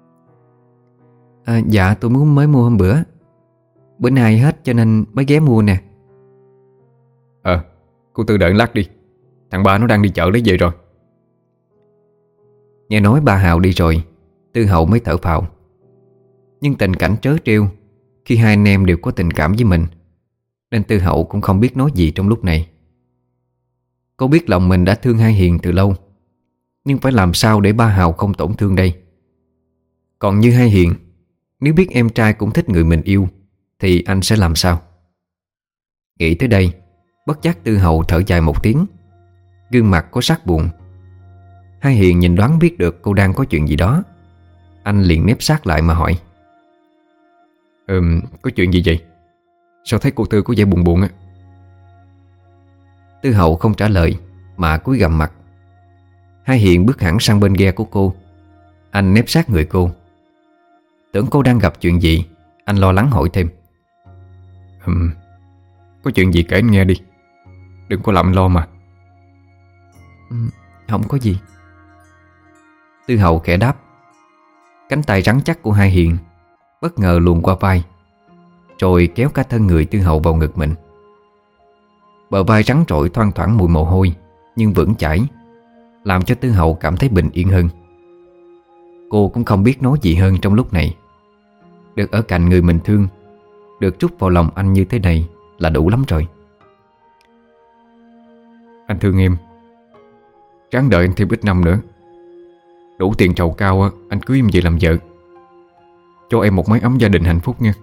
Speaker 1: Dạ tôi mới mua hôm bữa, bữa nay hết cho nên mới ghé mua nè.
Speaker 2: Cô Tư đợi lát đi, thằng ba nó đang đi chợ lấy về rồi.
Speaker 1: Nghe nói ba Hào đi rồi, Tư Hậu mới thở phào. Nhưng tình cảnh trớ trêu khi hai anh em đều có tình cảm với mình, nên Tư Hậu cũng không biết nói gì trong lúc này. Cô biết lòng mình đã thương hai Hiền từ lâu, nhưng phải làm sao để ba Hào không tổn thương đây? Còn như hai Hiền, nếu biết em trai cũng thích người mình yêu thì anh sẽ làm sao? Nghĩ tới đây, bất giác Tư Hậu thở dài một tiếng, gương mặt có sắc buồn. Hai Hiền nhìn đoán biết được cô đang có chuyện gì đó. Anh liền nép sát lại mà hỏi:
Speaker 2: Có chuyện gì vậy? Sao thấy cô Tư có vẻ buồn buồn á?
Speaker 1: Tư Hậu không trả lời mà cúi gằm mặt. Hai Hiền bước hẳn sang bên ghe của cô. Anh nép sát người cô. Tưởng cô đang gặp chuyện gì, anh lo lắng hỏi thêm:
Speaker 2: Có chuyện gì kể anh nghe đi, đừng có làm lo mà.
Speaker 1: Không có gì. Tư Hậu khẽ đáp. Cánh tay rắn chắc của hai Hiền bất ngờ luồn qua vai, rồi kéo cả thân người Tư Hậu vào ngực mình. Bờ vai rắn rỏi thoang thoảng mùi mồ hôi nhưng vững chãi, làm cho Tư Hậu cảm thấy bình yên hơn. Cô cũng không biết nói gì hơn trong lúc này. Được ở cạnh người mình thương, được trút vào lòng anh như thế này là đủ lắm rồi.
Speaker 2: Anh thương em, ráng đợi anh thêm ít năm nữa. Đủ tiền trầu cao anh cưới em về làm vợ, cho em một mái ấm gia đình hạnh phúc nha.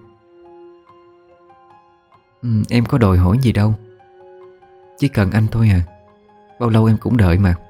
Speaker 1: Em có đòi hỏi gì đâu, chỉ cần anh thôi à. Bao lâu em cũng đợi mà.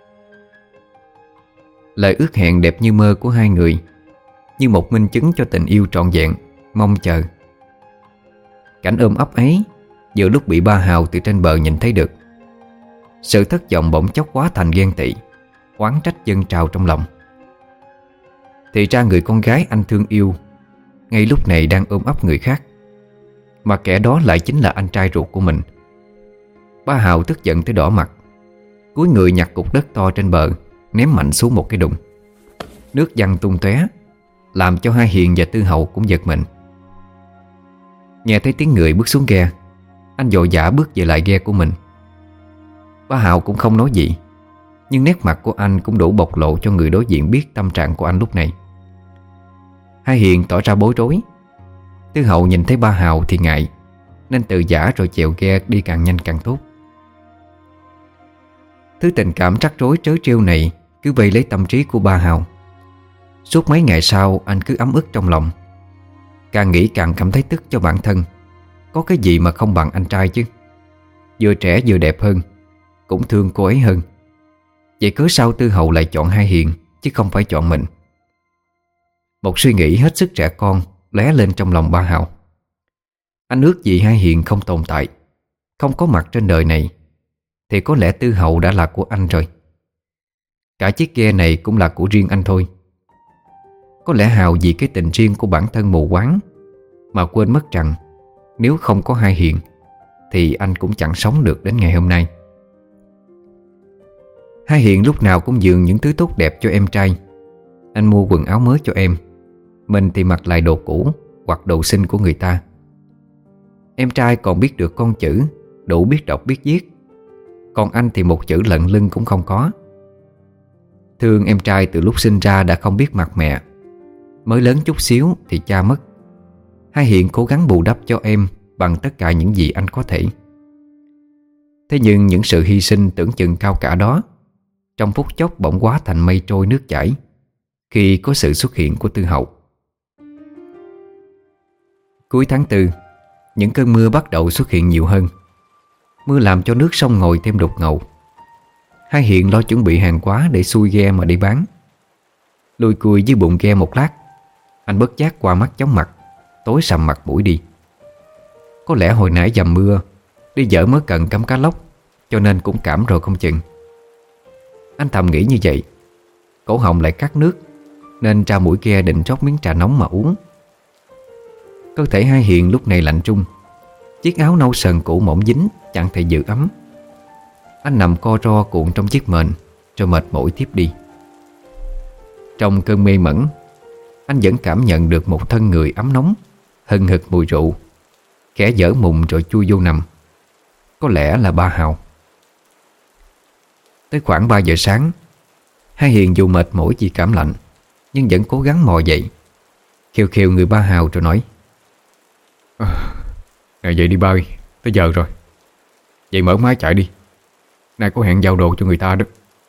Speaker 1: Lời ước hẹn đẹp như mơ của hai người, như một minh chứng cho tình yêu trọn vẹn, mong chờ. Cảnh ôm ấp ấy giữa lúc bị ba Hào từ trên bờ nhìn thấy được. Sự thất vọng bỗng chốc hóa thành ghen tị, oán trách dâng trào trong lòng. Thì ra người con gái anh thương yêu ngay lúc này đang ôm ấp người khác, mà kẻ đó lại chính là anh trai ruột của mình. Ba Hào tức giận tới đỏ mặt. Cúi người nhặt cục đất to trên bờ, ném mạnh xuống một cái đùng. Nước văng tung tóe, làm cho Hai Hiền và Tư Hậu cũng giật mình. Nghe thấy tiếng người bước xuống ghe, anh vội vã bước về lại ghe của mình. Ba Hào cũng không nói gì, nhưng nét mặt của anh cũng đủ bộc lộ cho người đối diện biết tâm trạng của anh lúc này. Hai Hiền tỏ ra bối rối. Tư Hậu nhìn thấy ba Hào thì ngại, nên từ giã rồi chèo ghe đi càng nhanh càng tốt. Thứ tình cảm rắc rối trớ trêu này cứ vây lấy tâm trí của ba Hào. Suốt mấy ngày sau anh cứ ấm ức trong lòng. Càng nghĩ càng cảm thấy tức cho bản thân. Có cái gì mà không bằng anh trai chứ. Vừa trẻ vừa đẹp hơn, cũng thương cô ấy hơn. Vậy cớ sao Tư Hậu lại chọn Hai Hiền chứ không phải chọn mình? Một suy nghĩ hết sức trẻ con lóe lên trong lòng ba Hào. Anh ước gì Hai Hiền không tồn tại, không có mặt trên đời này, thì có lẽ Tư Hậu đã là của anh rồi. Cả chiếc ghe này cũng là của riêng anh thôi. Có lẽ Hào vì cái tình riêng của bản thân mù quáng mà quên mất rằng nếu không có Hai Hiền thì anh cũng chẳng sống được đến ngày hôm nay. Hai Hiền lúc nào cũng dường những thứ tốt đẹp cho em trai. Anh mua quần áo mới cho em, mình thì mặc lại đồ cũ hoặc đồ xinh của người ta. Em trai còn biết được con chữ, đủ biết đọc biết viết, còn anh thì một chữ lận lưng cũng không có. Thương em trai từ lúc sinh ra đã không biết mặt mẹ. Mới lớn chút xíu thì cha mất. Hai Hiền cố gắng bù đắp cho em bằng tất cả những gì anh có thể. Thế nhưng những sự hy sinh tưởng chừng cao cả đó trong phút chốc bỗng hóa thành mây trôi nước chảy khi có sự xuất hiện của Tư Hậu. Cuối tháng 4, những cơn mưa bắt đầu xuất hiện nhiều hơn. Mưa làm cho nước sông Ngòi thêm đục ngầu. Hai Hiền lo chuẩn bị hàng hóa để xuôi ghe mà đi bán. Lùi cùi dưới bụng ghe một lát, anh bất giác qua mắt chóng mặt, tối sầm mặt mũi đi. Có lẽ hồi nãy dầm mưa đi dở mớ cần cắm cá lóc, cho nên cũng cảm rồi không chừng. Anh thầm nghĩ như vậy. Cổ họng lại cắt nước, nên ra mũi ghe định rót miếng trà nóng mà uống. Cơ thể Hai Hiền lúc này lạnh trung. Chiếc áo nâu sần cũ mỏng dính chẳng thể giữ ấm. Anh nằm co ro cuộn trong chiếc mền, rồi mệt mỏi thiếp đi. Trong cơn mê mẩn, anh vẫn cảm nhận được một thân người ấm nóng, hừng hực mùi rượu. Khẽ dở mùng rồi chui vô nằm. Có lẽ là ba Hào. Tới khoảng 3 giờ sáng, Hai Hiền dù mệt mỏi vì cảm lạnh, nhưng vẫn cố gắng mò dậy, khều khều người ba Hào rồi nói:
Speaker 2: Ngày dậy đi ba ơi, tới giờ rồi. Vậy mở máy chạy đi, nay có hẹn giao đồ cho người ta đó.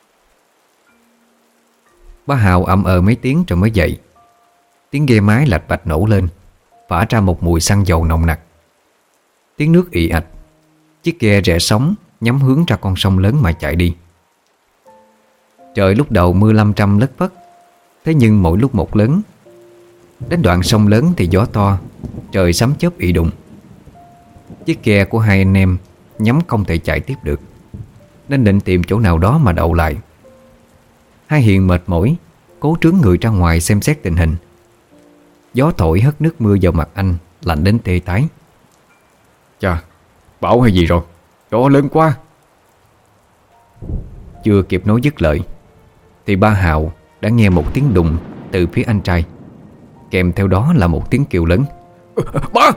Speaker 1: Ba Hào ậm mấy tiếng rồi mới dậy. Tiếng ghe máy lạch bạch nổ lên, phả ra một mùi xăng dầu nồng nặc. Tiếng nước ị ạch. Chiếc ghe rẽ sóng nhắm hướng ra con sông lớn mà chạy đi. Trời lúc đầu mưa lâm trăm lất phất, thế nhưng mỗi lúc một lớn. Đến đoạn sông lớn thì gió to, trời sấm chớp ị đụng. Chiếc ghe của hai anh em nhắm không thể chạy tiếp được, nên định tìm chỗ nào đó mà đậu lại. Hai Hiền mệt mỏi, cố trướng người ra ngoài xem xét tình hình. Gió thổi hất nước mưa vào mặt anh, lạnh đến tê tái.
Speaker 2: Chà, bão hay gì rồi, gió lớn quá.
Speaker 1: Chưa kịp nói dứt lời thì ba Hào đã nghe một tiếng đùng từ phía anh trai, kèm theo đó là một tiếng kêu lớn:
Speaker 2: Ba!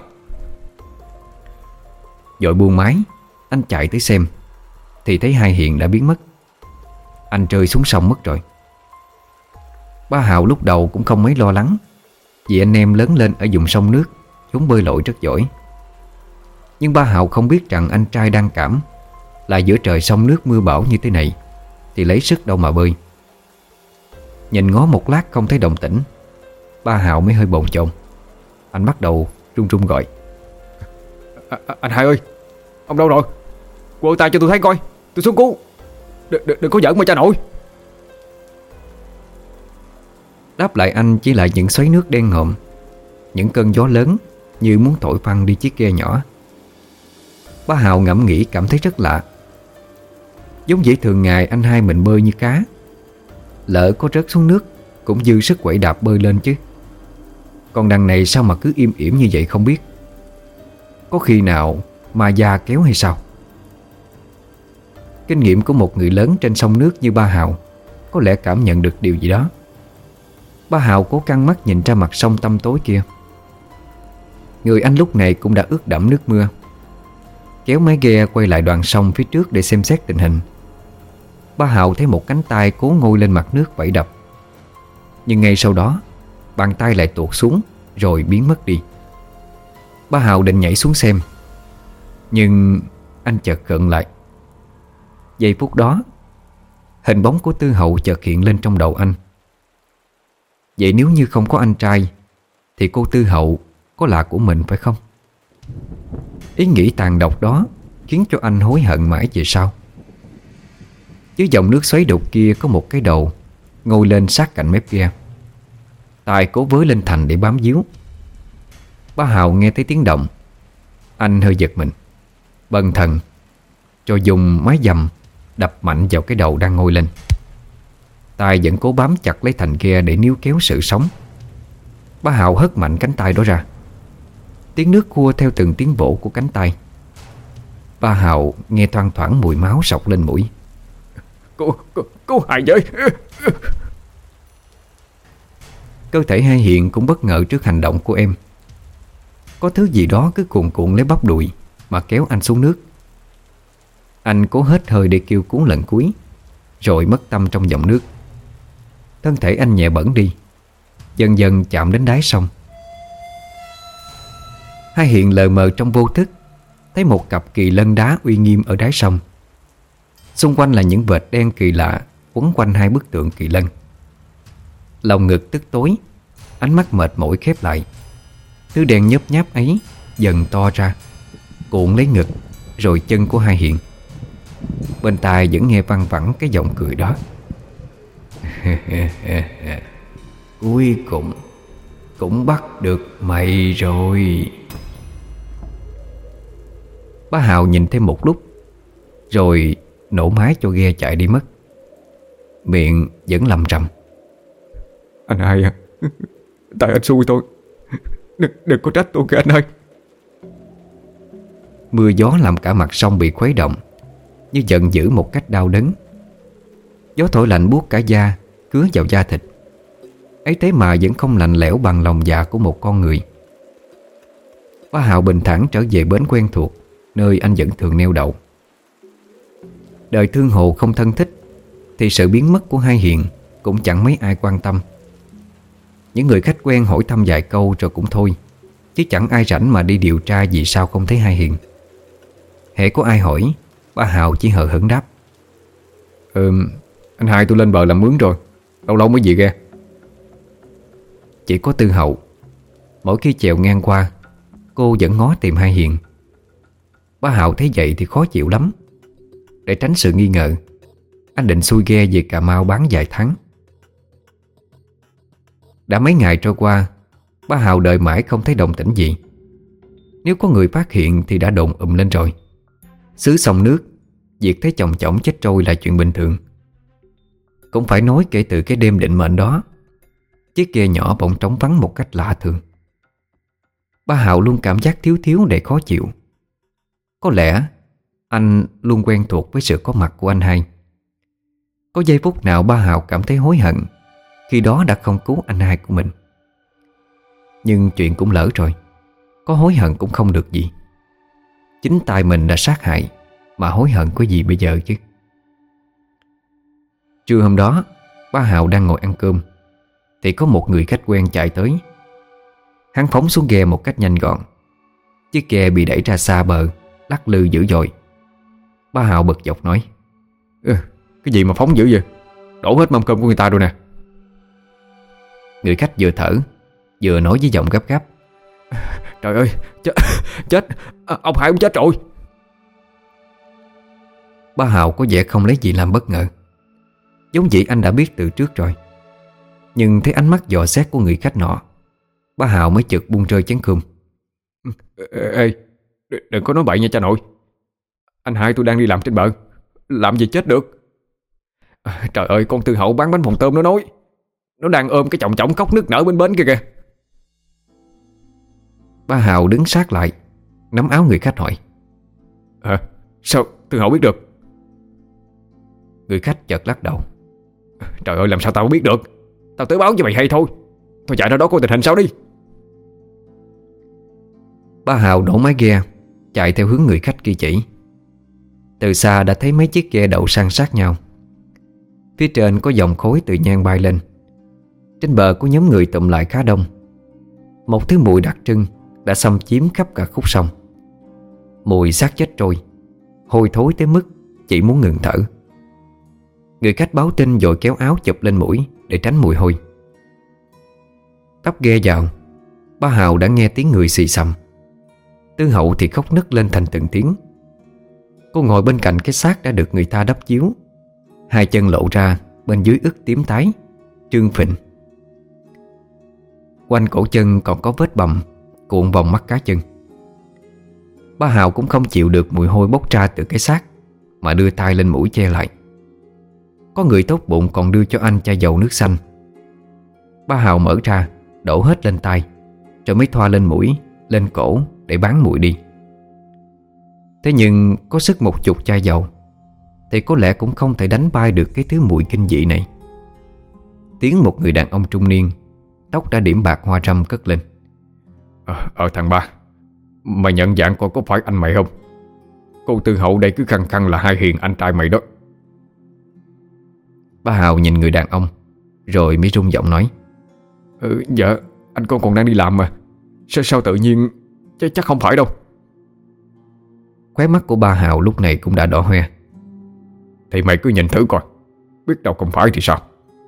Speaker 1: Vội buông máy, anh chạy tới xem thì thấy Hai Hiền đã biến mất. Anh rơi xuống sông mất rồi. Ba Hào lúc đầu cũng không mấy lo lắng, vì anh em lớn lên ở vùng sông nước, chúng bơi lội rất giỏi. Nhưng ba Hào không biết rằng anh trai đang cảm là giữa trời sông nước mưa bão như thế này thì lấy sức đâu mà bơi. Nhìn ngó một lát không thấy động tĩnh, ba Hào mới hơi bồn chồn. Anh bắt đầu run run gọi:
Speaker 2: Anh Hai ơi, ông đâu rồi? Quơ tay cho tôi thấy coi, tôi xuống cứu. Đừng có giỡn mà cha nội.
Speaker 1: Đáp lại anh chỉ là những xoáy nước đen ngòm, những cơn gió lớn như muốn thổi phăng đi chiếc ghe nhỏ. Ba Hào ngẫm nghĩ cảm thấy rất lạ. Giống vậy thường ngày anh hai mình bơi như cá, lỡ có rớt xuống nước cũng dư sức quẩy đạp bơi lên chứ. Còn đằng này sao mà cứ im ỉm như vậy không biết. Có khi nào ma da kéo hay sao? Kinh nghiệm của một người lớn trên sông nước như ba Hào có lẽ cảm nhận được điều gì đó. Ba Hào cố căng mắt nhìn ra mặt sông tăm tối kia. Người anh lúc này cũng đã ướt đẫm nước mưa. Kéo máy ghe quay lại đoạn sông phía trước để xem xét tình hình. Ba Hào thấy một cánh tay cố ngôi lên mặt nước vẫy đập. Nhưng ngay sau đó, bàn tay lại tuột xuống rồi biến mất đi. Ba Hào định nhảy xuống xem, nhưng anh chợt khựng lại. Giây phút đó, hình bóng của Tư Hậu chợt hiện lên trong đầu anh. Vậy nếu như không có anh trai thì cô Tư Hậu có là của mình phải không? Ý nghĩ tàn độc đó khiến cho anh hối hận mãi về sau. Dưới dòng nước xoáy đục kia có một cái đầu ngồi lên sát cạnh mép ghe. Tài cố với lên thành để bám víu. Ba Hào nghe thấy tiếng động, anh hơi giật mình, bần thần, rồi dùng mái dầm đập mạnh vào cái đầu đang ngồi lên. Tài vẫn cố bám chặt lấy thành ghe để níu kéo sự sống. Ba Hào hất mạnh cánh tay đó ra. Tiếng nước khua theo từng tiếng vỗ của cánh tay. Ba Hào nghe thoang thoảng mùi máu sộc lên mũi.
Speaker 2: Cô hại với.
Speaker 1: Cơ thể Hai Hiện cũng bất ngờ trước hành động của em. Có thứ gì đó cứ cuồn cuộn lấy bắp đùi mà kéo anh xuống nước. Anh cố hết hơi để kêu cứu lần cuối, rồi mất tâm trong dòng nước. Thân thể anh nhẹ bẫng đi, dần dần chạm đến đáy sông. Hai Hiện lờ mờ trong vô thức thấy một cặp kỳ lân đá uy nghiêm ở đáy sông. Xung quanh là những vệt đen kỳ lạ quấn quanh hai bức tượng kỳ lân. Lòng ngực tức tối, ánh mắt mệt mỏi khép lại. Thứ đen nhấp nháp ấy dần to ra, cuộn lấy ngực rồi chân của Hai Hiện. Bên tai vẫn nghe văng vẳng cái giọng cười đó. Cuối cùng cũng bắt được mày rồi. Bá Hào nhìn thêm một lúc, rồi nổ máy cho ghe chạy đi mất. Miệng vẫn lầm rầm.
Speaker 2: Anh hai à, tại anh xui tôi. Đừng có trách tôi kìa anh ơi.
Speaker 1: Mưa gió làm cả mặt sông bị khuấy động, như giận dữ một cách đau đớn. Gió thổi lạnh buốt cả da, cứa vào da thịt. Ấy thế mà vẫn không lạnh lẽo bằng lòng dạ của một con người. Bá Hào bình thản trở về bến quen thuộc, nơi anh vẫn thường neo đậu. Đời thương hồ không thân thích, thì sự biến mất của Hai Hiện cũng chẳng mấy ai quan tâm. Những người khách quen hỏi thăm vài câu rồi cũng thôi, chứ chẳng ai rảnh mà đi điều tra vì sao không thấy Hai Hiện. Hễ có ai hỏi, Bá Hào chỉ hờ hững đáp.
Speaker 2: Anh hai tôi lên bờ làm mướn rồi, lâu lâu mới về ghe.
Speaker 1: Chỉ có Tư Hậu, mỗi khi chèo ngang qua, cô vẫn ngó tìm Hai Hiện. Bá Hào thấy vậy thì khó chịu lắm. Để tránh sự nghi ngờ, anh định xuôi ghe về Cà Mau bán vài tháng. Đã mấy ngày trôi qua, Bá Hào đợi mãi không thấy động tĩnh gì. Nếu có người phát hiện thì đã đồn lên rồi. Xứ sông nước, việc thấy chồng chổng chết trôi là chuyện bình thường. Cũng phải nói kể từ cái đêm định mệnh đó, chiếc ghe nhỏ bỗng trống vắng một cách lạ thường. Bá Hào luôn cảm giác thiếu thiếu để khó chịu. Có lẽ anh luôn quen thuộc với sự có mặt của anh hai. Có giây phút nào Bá Hào cảm thấy hối hận khi đó đã không cứu anh hai của mình. Nhưng chuyện cũng lỡ rồi, có hối hận cũng không được gì. Chính tay mình đã sát hại, mà hối hận có gì bây giờ chứ. Trưa hôm đó, Bá Hào đang ngồi ăn cơm thì có một người khách quen chạy tới. Hắn phóng xuống ghe một cách nhanh gọn. Chiếc ghe bị đẩy ra xa bờ, lắc lư dữ dội. Bá Hào bực dọc nói.
Speaker 2: Cái gì mà phóng dữ vậy? Đổ hết mâm cơm của người ta rồi nè.
Speaker 1: Người khách vừa thở vừa nói với giọng gấp gáp.
Speaker 2: Trời ơi, chết, ông Hải ông chết rồi.
Speaker 1: Bá Hào có vẻ không lấy gì làm bất ngờ, giống vậy anh đã biết từ trước rồi. Nhưng thấy ánh mắt dò xét của người khách nọ, Bá Hào mới chợt buông rơi chén cơm.
Speaker 2: Ê, đừng có nói bậy nha cha nội. Anh hai tôi đang đi làm trên bờ, làm gì chết được. Trời ơi, con Tư Hậu bán bánh phồng tôm nó nói, nó đang ôm cái chồng chổng khóc nức nở bên bến kia kìa.
Speaker 1: Bá Hào đứng sát lại, nắm áo người khách hỏi.
Speaker 2: Sao Tư Hậu biết được?
Speaker 1: Người khách chợt lắc đầu.
Speaker 2: Trời ơi, làm sao tao biết được? Tao tới báo cho mày hay thôi. Thôi chạy ra đó coi tình hình sao đi.
Speaker 1: Ba Hào nổ máy ghe, chạy theo hướng người khách kia chỉ. Từ xa đã thấy mấy chiếc ghe đậu san sát nhau. Phía trên có dòng khói từ nhang bay lên. Trên bờ có nhóm người tụm lại khá đông. Một thứ mùi đặc trưng đã xâm chiếm khắp cả khúc sông. Mùi xác chết trôi, hôi thối tới mức chỉ muốn ngừng thở. Người khách báo tin vội kéo áo chụp lên mũi để tránh mùi hôi. Tấp ghe vào, ba Hào đã nghe tiếng người xì xầm. Tư Hậu thì khóc nấc lên thành từng tiếng. Cô ngồi bên cạnh cái xác đã được người ta đắp chiếu, hai chân lộ ra, bên dưới ức tím tái, trương phình. Quanh cổ chân còn có vết bầm cuộn vòng mắt cá chân. Ba Hào cũng không chịu được mùi hôi bốc ra từ cái xác, mà đưa tay lên mũi che lại. Có người tốt bụng còn đưa cho anh chai dầu nước xanh. Ba Hào mở ra, đổ hết lên tay, rồi mới thoa lên mũi, lên cổ để bán mùi đi. Thế nhưng có sức một chục chai dầu thì có lẽ cũng không thể đánh bay được cái thứ mùi kinh dị này. Tiếng một người đàn ông trung niên, tóc đã điểm bạc hoa râm cất lên.
Speaker 2: Thằng Ba, mày nhận dạng coi có phải anh mày không? Cô Tư Hậu đây cứ khăng khăng là Hai Hiền anh trai mày đó.
Speaker 1: Ba Hào nhìn người đàn ông, rồi mới rung giọng nói.
Speaker 2: Dạ, anh con còn đang đi làm mà. Sao tự nhiên? Chắc không phải đâu.
Speaker 1: Khóe mắt của ba Hào lúc này cũng đã đỏ hoe.
Speaker 2: Thì mày cứ nhìn thử coi, biết đâu không phải thì sao.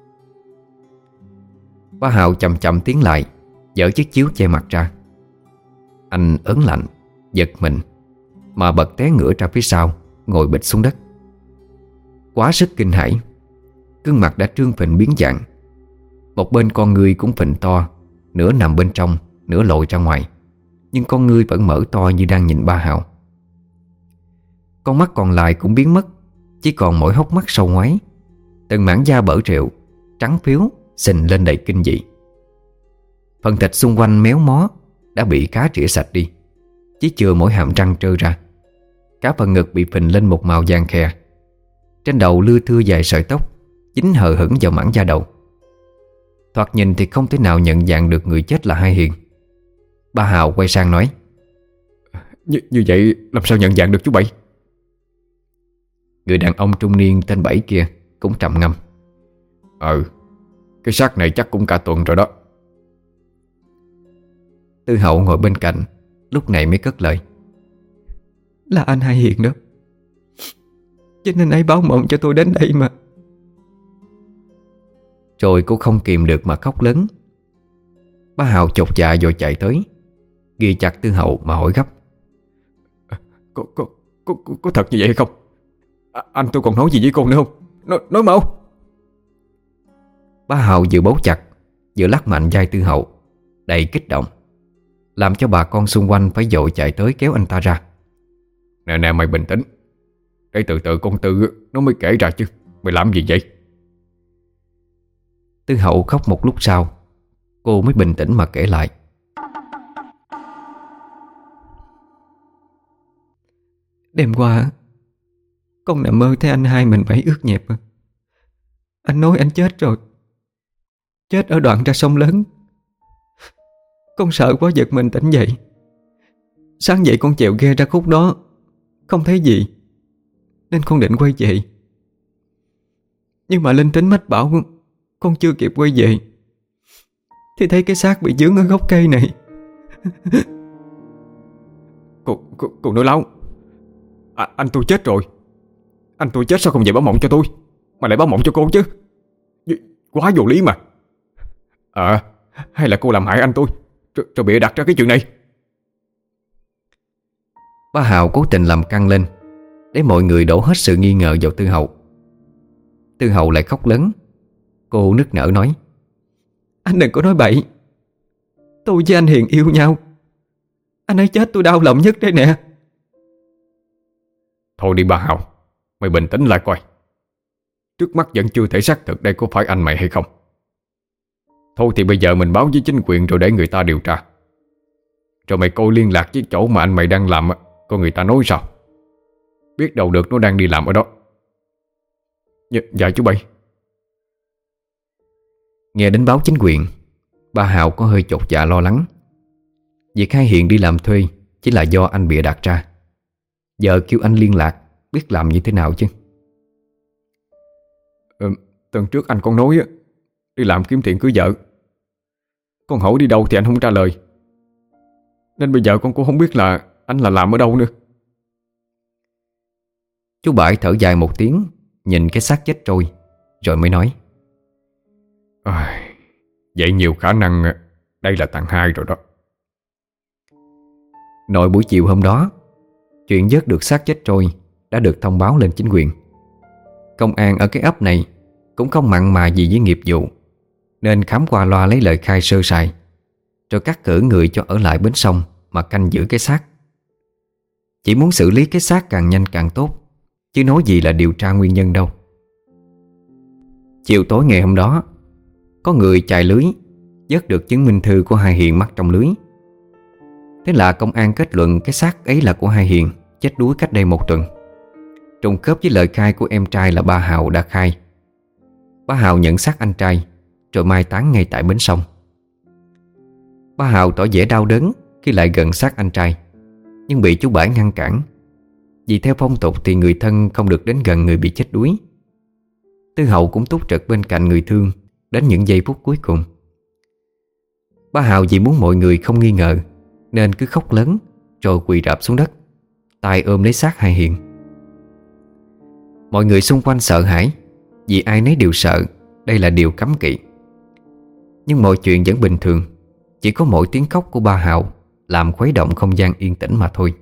Speaker 1: Ba Hào chậm chậm tiến lại, dỡ chiếc chiếu che mặt ra. Anh ớn lạnh, giật mình, mà bật té ngửa ra phía sau, ngồi bịch xuống đất. Quá sức kinh hãi, gương mặt đã trương phình biến dạng. Một bên con ngươi cũng phình to, nửa nằm bên trong, nửa lồi ra ngoài, nhưng con ngươi vẫn mở to như đang nhìn ba Hào. Con mắt còn lại cũng biến mất, chỉ còn mỗi hốc mắt sâu ngoáy, từng mảng da bở rệu, trắng phiếu, sình lên đầy kinh dị. Phần thịt xung quanh méo mó đã bị cá rỉa sạch đi, chỉ chừa mỗi hàm răng trơ ra. Cả phần ngực bị phình lên một màu vàng khè. Trên đầu lưa thưa dài sợi tóc dính hờ hững vào mảng da đầu. Thoạt nhìn thì không thể nào nhận dạng được người chết là Hai Hiền. Ba Hào quay sang nói.
Speaker 2: Như vậy làm sao nhận dạng được chú Bảy?
Speaker 1: Người đàn ông trung niên tên Bảy kia cũng trầm ngâm.
Speaker 2: Cái xác này chắc cũng cả tuần rồi đó.
Speaker 1: Tư Hậu ngồi bên cạnh lúc này mới cất lời. Là anh Hai Hiền đó, cho nên ấy báo mộng cho tôi đến đây mà. Rồi cô không kìm được mà khóc lớn. Ba Hào chột dạ rồi chạy tới, ghi chặt Tư Hậu mà hỏi gấp.
Speaker 2: Có thật như vậy hay không? Anh tôi còn nói gì với cô nữa không? Nói mau.
Speaker 1: Ba Hào vừa bấu chặt vừa lắc mạnh vai Tư Hậu, đầy kích động, làm cho bà con xung quanh phải vội chạy tới kéo anh ta ra.
Speaker 2: Nè mày bình tĩnh, để từ từ con Tư nó mới kể ra chứ. Mày làm gì vậy?
Speaker 1: Tư Hậu khóc một lúc sau, cô mới bình tĩnh mà kể lại. Đêm qua con nằm mơ thấy anh hai mình vẫy ướt nhẹp. Anh nói anh chết rồi, chết ở đoạn ra sông lớn. Con sợ quá giật mình tỉnh dậy. Sáng dậy con chèo ghe ra khúc đó, không thấy gì, nên con định quay về. Nhưng mà linh tính mách bảo con chưa kịp quay về thì thấy cái xác bị dướng ở gốc cây này.
Speaker 2: Cô nói láo. Anh tôi chết rồi. Anh tôi chết sao không về báo mộng cho tôi, mà lại báo mộng cho cô chứ? Quá vô lý mà. Hay là cô làm hại anh tôi rồi bịa đặt ra cái chuyện này?
Speaker 1: Ba Hào cố tình làm căng lên để mọi người đổ hết sự nghi ngờ vào Tư Hậu. Tư Hậu lại khóc lớn. Cô nức nở nói. Anh đừng có nói bậy. Tôi với anh Hiền yêu nhau. Anh ấy chết tôi đau lòng nhất đây nè.
Speaker 2: Thôi đi ba Hào, mày bình tĩnh lại coi. Trước mắt vẫn chưa thể xác thực đây có phải anh mày hay không. Thôi thì bây giờ mình báo với chính quyền rồi để người ta điều tra. Rồi mày coi liên lạc với chỗ mà anh mày đang làm, coi người ta nói sao. Biết đâu được nó đang đi làm ở đó. Dạ chú Bảy.
Speaker 1: Nghe đến báo chính quyền, ba Hào có hơi chột dạ lo lắng. Việc Hai Hiền đi làm thuê chỉ là do anh bịa đặt ra. Giờ kêu anh liên lạc, biết làm như thế nào chứ.
Speaker 2: Tuần trước anh con nói đi làm kiếm tiền cưới vợ. Con hỏi đi đâu thì anh không trả lời, nên bây giờ con cũng không biết là anh là làm ở đâu nữa.
Speaker 1: Chú Bảy thở dài một tiếng, nhìn cái xác chết trôi, rồi mới nói:
Speaker 2: Vậy nhiều khả năng đây là thằng Hai rồi đó.
Speaker 1: Nội buổi chiều hôm đó, chuyện vớt được xác chết trôi đã được thông báo lên chính quyền. Công an ở cái ấp này cũng không mặn mà gì với nghiệp vụ, nên khám qua loa lấy lời khai sơ sài, rồi cắt cử người cho ở lại bến sông mà canh giữ cái xác. Chỉ muốn xử lý cái xác càng nhanh càng tốt, chứ nói gì là điều tra nguyên nhân đâu. Chiều tối ngày hôm đó, có người chài lưới vớt được chứng minh thư của Hai Hiền mắc trong lưới. Thế là công an kết luận cái xác ấy là của Hai Hiền, chết đuối cách đây 1 tuần, trùng khớp với lời khai của em trai là ba Hào đã khai. Ba Hào nhận xác anh trai rồi mai táng ngay tại bến sông. Ba Hào tỏ vẻ đau đớn khi lại gần xác anh trai, nhưng bị chú Bảy ngăn cản. Vì theo phong tục thì người thân không được đến gần người bị chết đuối. Tư Hậu cũng túc trực bên cạnh người thương đến những giây phút cuối cùng. Ba Hào vì muốn mọi người không nghi ngờ nên cứ khóc lớn rồi quỳ rạp xuống đất, tay ôm lấy xác Hai Hiền. Mọi người xung quanh sợ hãi, vì ai nấy đều sợ đây là điều cấm kỵ. Nhưng mọi chuyện vẫn bình thường, chỉ có mỗi tiếng khóc của ba Hào làm khuấy động không gian yên tĩnh mà thôi.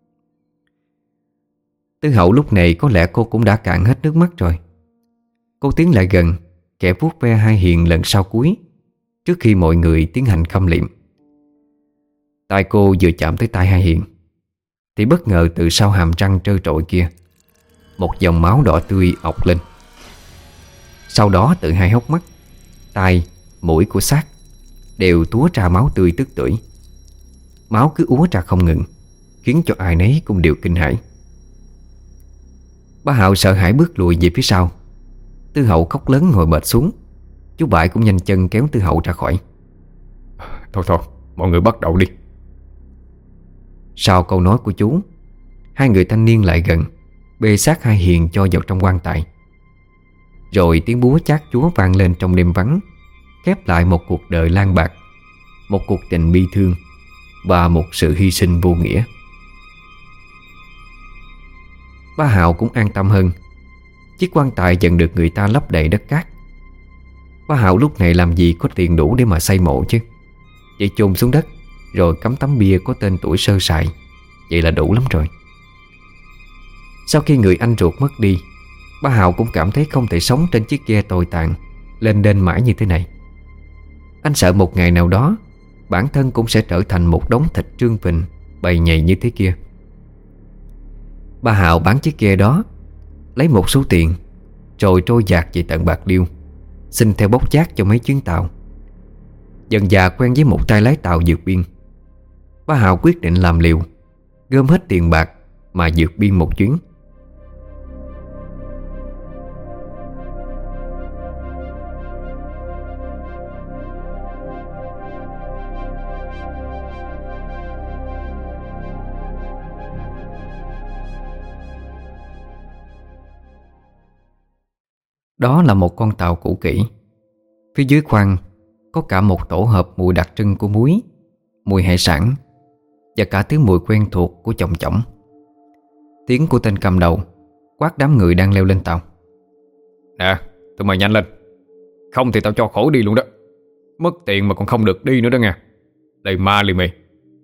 Speaker 1: Tư Hậu lúc này có lẽ cô cũng đã cạn hết nước mắt rồi. Cô tiến lại gần, kẻ vuốt ve Hai Hiền lần sau cuối, trước khi mọi người tiến hành khâm liệm. Tay cô vừa chạm tới tay Hai Hiền thì bất ngờ từ sau hàm răng trơ trội kia, một dòng máu đỏ tươi ọc lên. Sau đó từ hai hốc mắt, tai, mũi của xác đều túa ra máu tươi tức tưởi. Máu cứ úa ra không ngừng, khiến cho ai nấy cũng đều kinh hãi. Ba Hạo sợ hãi bước lùi về phía sau. Tư Hậu khóc lớn ngồi bệt xuống. Chú Bảy cũng nhanh chân kéo Tư Hậu ra khỏi.
Speaker 2: Thôi, mọi người bắt đầu đi.
Speaker 1: Sau câu nói của chú, hai người thanh niên lại gần, bê xác Hai Hiền cho vào trong quan tài. Rồi tiếng búa chát chúa vang lên trong đêm vắng, khép lại một cuộc đời lang bạc, một cuộc tình bi thương và một sự hy sinh vô nghĩa. Ba Hạo cũng an tâm hơn. Chiếc quan tài dần được người ta lấp đầy đất cát. Ba Hạo lúc này làm gì có tiền đủ để mà xây mộ chứ. Chỉ chôn xuống đất rồi cắm tấm bia có tên tuổi sơ sài, vậy là đủ lắm rồi. Sau khi người anh ruột mất đi, ba Hạo cũng cảm thấy không thể sống trên chiếc ghe tồi tàn lên đên mãi như thế này. Anh sợ một ngày nào đó bản thân cũng sẽ trở thành một đống thịt trương phình bầy nhầy như thế kia. Ba Hạo bán chiếc ghe đó, lấy một số tiền rồi trôi dạt về tận Bạc Liêu, xin theo bốc vác cho mấy chuyến tàu. Dần dà quen với một tay lái tàu vượt biên, ba Hạo quyết định làm liều, gom hết tiền bạc mà vượt biên một chuyến. Đó là một con tàu cũ kỹ. Phía dưới khoang có cả một tổ hợp mùi đặc trưng của muối, mùi hải sản và cả tiếng mùi quen thuộc của chồng chỏng. Tiếng của tên cầm đầu quát đám người đang leo lên tàu.
Speaker 2: Nè, tụi mày nhanh lên, không thì tao cho khổ đi luôn đó. Mất tiền mà còn không được đi nữa đó nha. Đầy ma liền mày.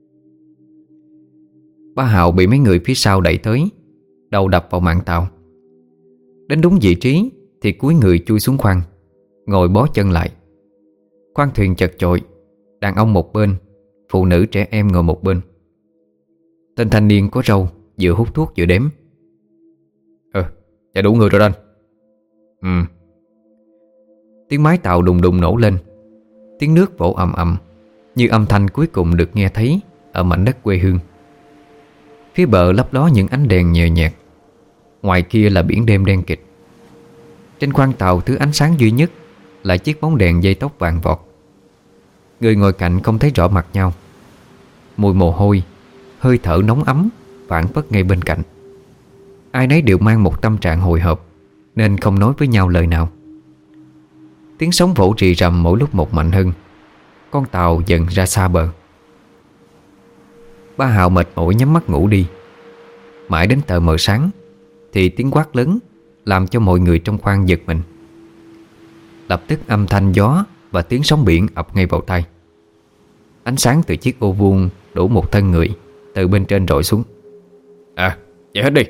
Speaker 1: Ba Hạo bị mấy người phía sau đẩy tới, đầu đập vào mạn tàu. Đến đúng vị trí thì cúi người chui xuống khoang, ngồi bó chân lại. Khoang thuyền chật chội, đàn ông một bên, phụ nữ trẻ em ngồi một bên. Tên thanh niên có râu vừa hút thuốc vừa đếm.
Speaker 2: Dạ đủ người rồi đó anh.
Speaker 1: Tiếng mái tàu đùng đùng nổ lên, tiếng nước vỗ ầm ầm, như âm thanh cuối cùng được nghe thấy ở mảnh đất quê hương. Phía bờ lấp ló những ánh đèn nhờ nhạt, ngoài kia là biển đêm đen kịt. Trên khoang tàu thứ ánh sáng duy nhất là chiếc bóng đèn dây tóc vàng vọt. Người ngồi cạnh không thấy rõ mặt nhau. Mùi mồ hôi, hơi thở nóng ấm phảng phất ngay bên cạnh. Ai nấy đều mang một tâm trạng hồi hộp nên không nói với nhau lời nào. Tiếng sóng vỗ rì rầm mỗi lúc một mạnh hơn. Con tàu dần ra xa bờ. Ba Hào mệt mỏi nhắm mắt ngủ đi. Mãi đến tờ mờ sáng thì tiếng quát lớn làm cho mọi người trong khoang giật mình. Lập tức âm thanh gió và tiếng sóng biển ập ngay vào tai. Ánh sáng từ chiếc ô vuông đủ một thân người từ bên trên rọi xuống.
Speaker 2: Chạy hết đi.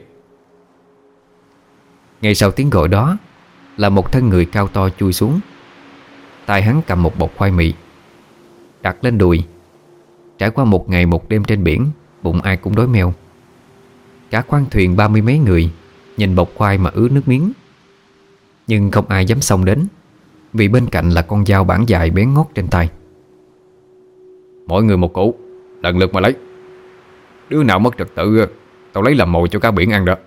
Speaker 1: Ngay sau tiếng gọi đó là một thân người cao to chui xuống. Tay hắn cầm một bọc khoai mì đặt lên đùi. Trải qua một ngày một đêm trên biển, bụng ai cũng đói meo. Cả khoang thuyền 30 mấy người nhìn bọc khoai mà ứa nước miếng. Nhưng không ai dám xông đến, vì bên cạnh là con dao bản dài bén ngót trên tay.
Speaker 2: Mỗi người một củ, lần lượt mà lấy. Đứa nào mất trật tự tao lấy làm mồi cho cá biển ăn đó.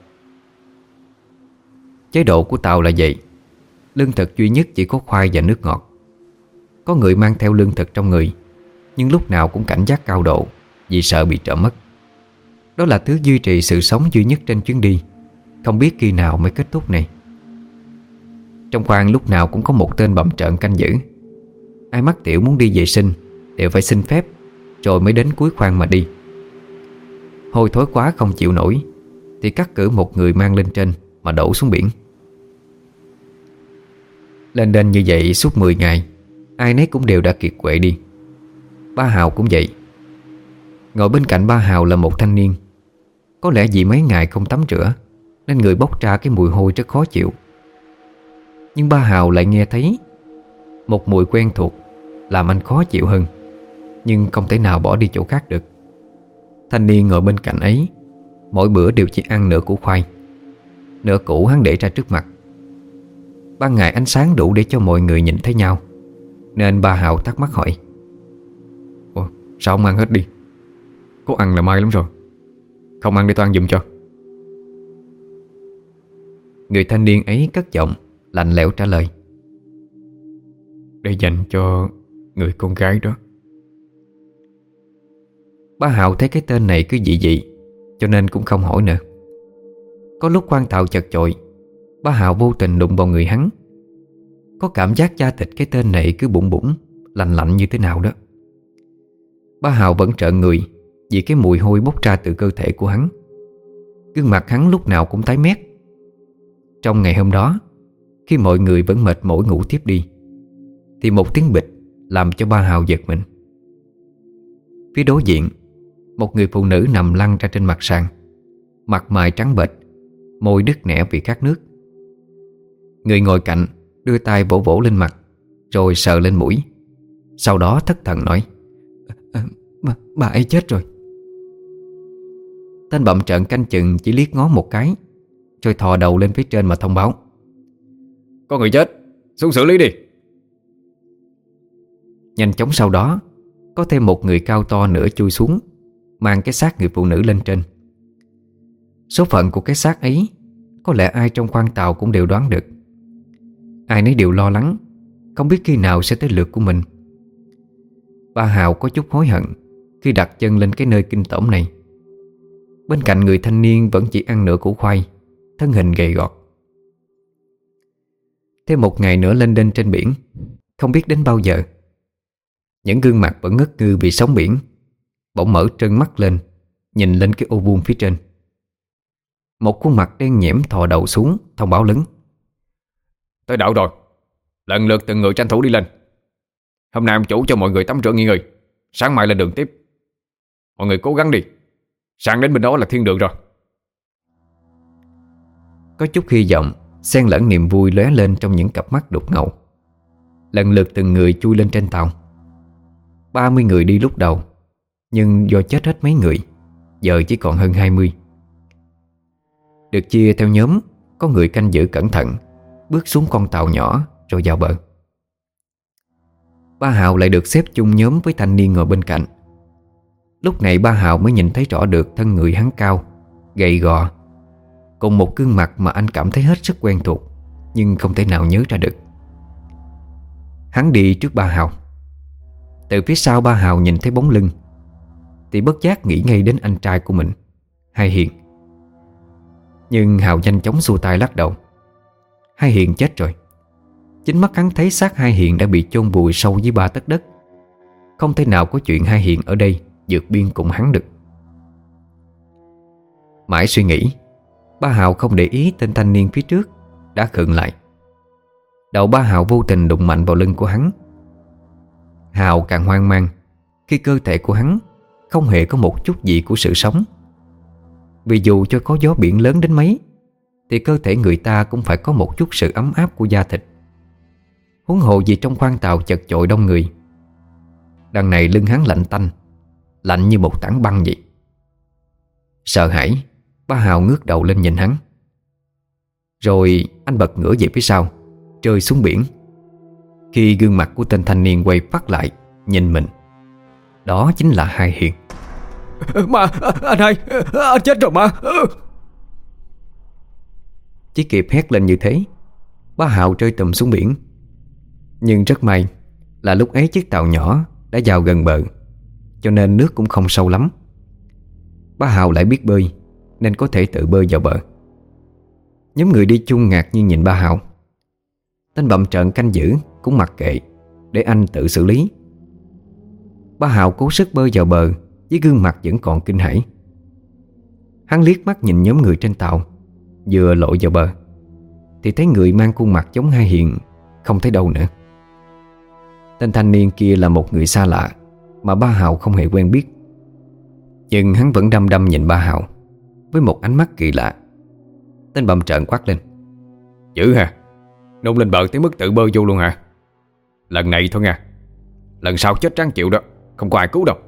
Speaker 1: Chế độ của tàu là vậy. Lương thực duy nhất chỉ có khoai và nước ngọt. Có người mang theo lương thực trong người, nhưng lúc nào cũng cảnh giác cao độ vì sợ bị trộm mất. Đó là thứ duy trì sự sống duy nhất trên chuyến đi, không biết khi nào mới kết thúc này. Trong khoang lúc nào cũng có một tên bầm trợn canh giữ. Ai mắc tiểu muốn đi vệ sinh đều phải xin phép rồi mới đến cuối khoang mà đi. Hôi thối quá không chịu nổi thì cắt cử một người mang lên trên mà đổ xuống biển. Lên đên như vậy suốt 10 ngày, ai nấy cũng đều đã kiệt quệ đi. Ba Hào cũng vậy. Ngồi bên cạnh ba Hào là một thanh niên. Có lẽ vì mấy ngày không tắm rửa nên người bốc ra cái mùi hôi rất khó chịu. Nhưng ba Hào lại nghe thấy một mùi quen thuộc làm anh khó chịu hơn, nhưng không thể nào bỏ đi chỗ khác được. Thanh niên ngồi bên cạnh ấy mỗi bữa đều chỉ ăn nửa củ khoai. Nửa củ hắn để ra trước mặt. Ban ngày ánh sáng đủ để cho mọi người nhìn thấy nhau, nên ba Hào thắc mắc hỏi:
Speaker 2: Sao không ăn hết đi? Có ăn là may lắm rồi. Không ăn để tao ăn giùm cho.
Speaker 1: Người thanh niên ấy cất giọng lạnh lẽo trả lời:
Speaker 2: Để dành cho người con gái đó.
Speaker 1: Ba Hào thấy cái tên này cứ dị dị, cho nên cũng không hỏi nữa. Có lúc khoang tàu chật chội, ba Hào vô tình đụng vào người hắn. Có cảm giác da thịt cái tên này cứ bủng bủng, lạnh lạnh như thế nào đó. Ba Hào vẫn trợn người vì cái mùi hôi bốc ra từ cơ thể của hắn. Gương mặt hắn lúc nào cũng tái mét. Trong ngày hôm đó, khi mọi người vẫn mệt mỏi ngủ tiếp đi, thì một tiếng bịch làm cho ba Hào giật mình. Phía đối diện, một người phụ nữ nằm lăn ra trên mặt sàn, mặt mày trắng bệch, môi đứt nẻ vì khát nước. Người ngồi cạnh đưa tay vỗ vỗ lên mặt, rồi sờ lên mũi. Sau đó thất thần nói: Bà ấy chết rồi. Tên bậm trợn canh chừng chỉ liếc ngó một cái, rồi thò đầu lên phía trên mà thông báo:
Speaker 2: Có người chết, xuống xử lý đi.
Speaker 1: Nhanh chóng sau đó, có thêm một người cao to nữa chui xuống, mang cái xác người phụ nữ lên trên. Số phận của cái xác ấy có lẽ ai trong khoang tàu cũng đều đoán được. Ai nấy đều lo lắng, không biết khi nào sẽ tới lượt của mình. Ba Hào có chút hối hận khi đặt chân lên cái nơi kinh tởm này. Bên cạnh người thanh niên vẫn chỉ ăn nửa củ khoai, thân hình gầy gò. Thêm một ngày nữa lên đên trên biển, không biết đến bao giờ. Những gương mặt vẫn ngất ngư vì sóng biển bỗng mở trân mắt lên, nhìn lên cái ô vuông phía trên. Một khuôn mặt đen nhẽm thò đầu xuống thông báo lớn:
Speaker 2: Tới đảo rồi, lần lượt từng người tranh thủ đi lên. Hôm nay ông chủ cho mọi người tắm rửa nghỉ ngơi, sáng mai lên đường tiếp. Mọi người cố gắng đi, sáng đến bên đó là thiên đường rồi.
Speaker 1: Có chút hy vọng xen lẫn niềm vui lóe lên trong những cặp mắt đục ngầu. Lần lượt từng người chui lên trên tàu. 30 người đi lúc đầu, nhưng do chết hết mấy người, giờ chỉ còn hơn 20. Được chia theo nhóm, có người canh giữ cẩn thận, bước xuống con tàu nhỏ rồi vào bờ. Ba Hào lại được xếp chung nhóm với thanh niên ngồi bên cạnh. Lúc này ba Hào mới nhìn thấy rõ được thân người hắn cao, gầy gò, cùng một gương mặt mà anh cảm thấy hết sức quen thuộc. nhưng không thể nào nhớ ra được. Hắn đi trước ba Hào. Từ phía sau ba Hào nhìn thấy bóng lưng thì bất giác nghĩ ngay đến anh trai của mình, Hai Hiền. Nhưng Hào nhanh chóng xua tay lắc đầu. Hai Hiền chết rồi. Chính mắt hắn thấy xác Hai Hiền đã bị chôn vùi sâu dưới 3 tấc đất. Không thể nào có chuyện Hai Hiền ở đây vượt biên cùng hắn được. Mãi suy nghĩ, ba Hào không để ý tên thanh niên phía trước đã khựng lại. Đầu ba Hào vô tình đụng mạnh vào lưng của hắn. Hào càng hoang mang khi cơ thể của hắn không hề có một chút gì của sự sống. Vì dù cho có gió biển lớn đến mấy thì cơ thể người ta cũng phải có một chút sự ấm áp của da thịt. Huống hồ gì trong khoang tàu chật chội đông người. Đằng này lưng hắn lạnh tanh, lạnh như một tảng băng vậy. Sợ hãi, ba Hào ngước đầu lên nhìn hắn. Rồi anh bật ngửa về phía sau, rơi xuống biển. Khi gương mặt của tên thanh niên quay phát lại nhìn mình, đó chính là Hai Hiền.
Speaker 2: Mà, anh Hai, anh chết rồi mà.
Speaker 1: Chỉ kịp hét lên như thế, ba Hào rơi tùm xuống biển. Nhưng rất may là lúc ấy chiếc tàu nhỏ đã vào gần bờ, cho nên nước cũng không sâu lắm. Ba Hào lại biết bơi nên có thể tự bơi vào bờ. Nhóm người đi chung ngạc nhiên nhìn ba Hào. Tên bậm trợn canh giữ cũng mặc kệ, để anh tự xử lý. Ba Hào cố sức bơi vào bờ với gương mặt vẫn còn kinh hãi. Hắn liếc mắt nhìn nhóm người trên tàu, vừa lội vào bờ thì thấy người mang khuôn mặt giống Hai Hiền không thấy đâu nữa. Tên thanh niên kia là một người xa lạ mà ba Hào không hề quen biết. Nhưng hắn vẫn đăm đăm nhìn ba Hào với một ánh mắt kỳ lạ. Tên bầm trợn quát lên:
Speaker 2: Dữ hả? Nôn lên bờ tới mức tự bơi vô luôn hả? Lần này thôi nha, lần sau chết ráng chịu đó, không có ai cứu đâu.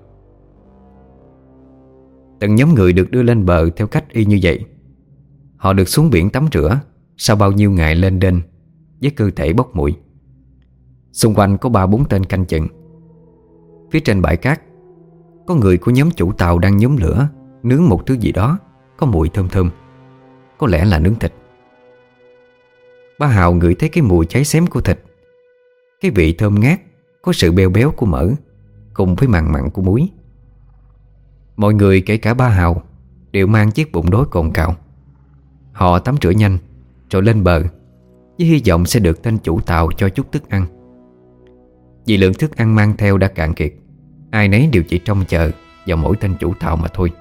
Speaker 1: Từng nhóm người được đưa lên bờ theo cách y như vậy. Họ được xuống biển tắm rửa sau bao nhiêu ngày lên đên với cơ thể bốc mùi. Xung quanh có 3-4 tên canh chừng. Phía trên bãi cát có người của nhóm chủ tàu đang nhóm lửa nướng một thứ gì đó có mùi thơm thơm, có lẽ là nướng thịt. Ba Hào ngửi thấy cái mùi cháy xém của thịt, cái vị thơm ngát, có sự béo béo của mỡ cùng với mặn mặn của muối. Mọi người kể cả ba Hào đều mang chiếc bụng đói cồn cào. Họ tắm rửa nhanh rồi lên bờ với hy vọng sẽ được tên chủ tàu cho chút thức ăn. Vì lượng thức ăn mang theo đã cạn kiệt, ai nấy đều chỉ trông chờ vào mỗi tên chủ tàu mà thôi.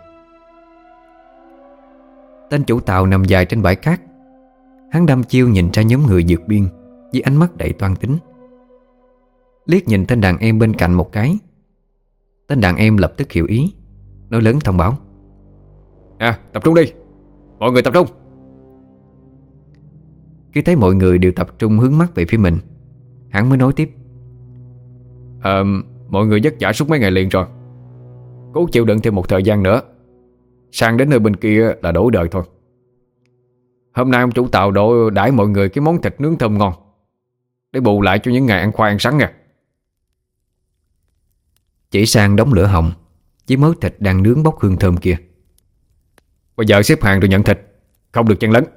Speaker 1: Tên chủ tàu nằm dài trên bãi cát. Hắn đăm chiêu nhìn ra nhóm người vượt biên với ánh mắt đầy toan tính. Liếc nhìn tên đàn em bên cạnh một cái. Tên đàn em lập tức hiểu ý, nói lớn thông báo:
Speaker 2: Tập trung đi, mọi người tập trung.
Speaker 1: Khi thấy mọi người đều tập trung hướng mắt về phía mình, hắn mới nói tiếp:
Speaker 2: Mọi người vất vả suốt mấy ngày liền rồi, cố chịu đựng thêm một thời gian nữa, sang đến nơi bên kia là đổi đời thôi. Hôm nay ông chủ tàu đãi mọi người cái món thịt nướng thơm ngon để bù lại cho những ngày ăn khoai ăn sắn nha.
Speaker 1: Chỉ sang đống lửa hồng với mớ thịt đang nướng bốc hương thơm kia.
Speaker 2: Bây giờ xếp hàng rồi nhận thịt, không được chen lấn.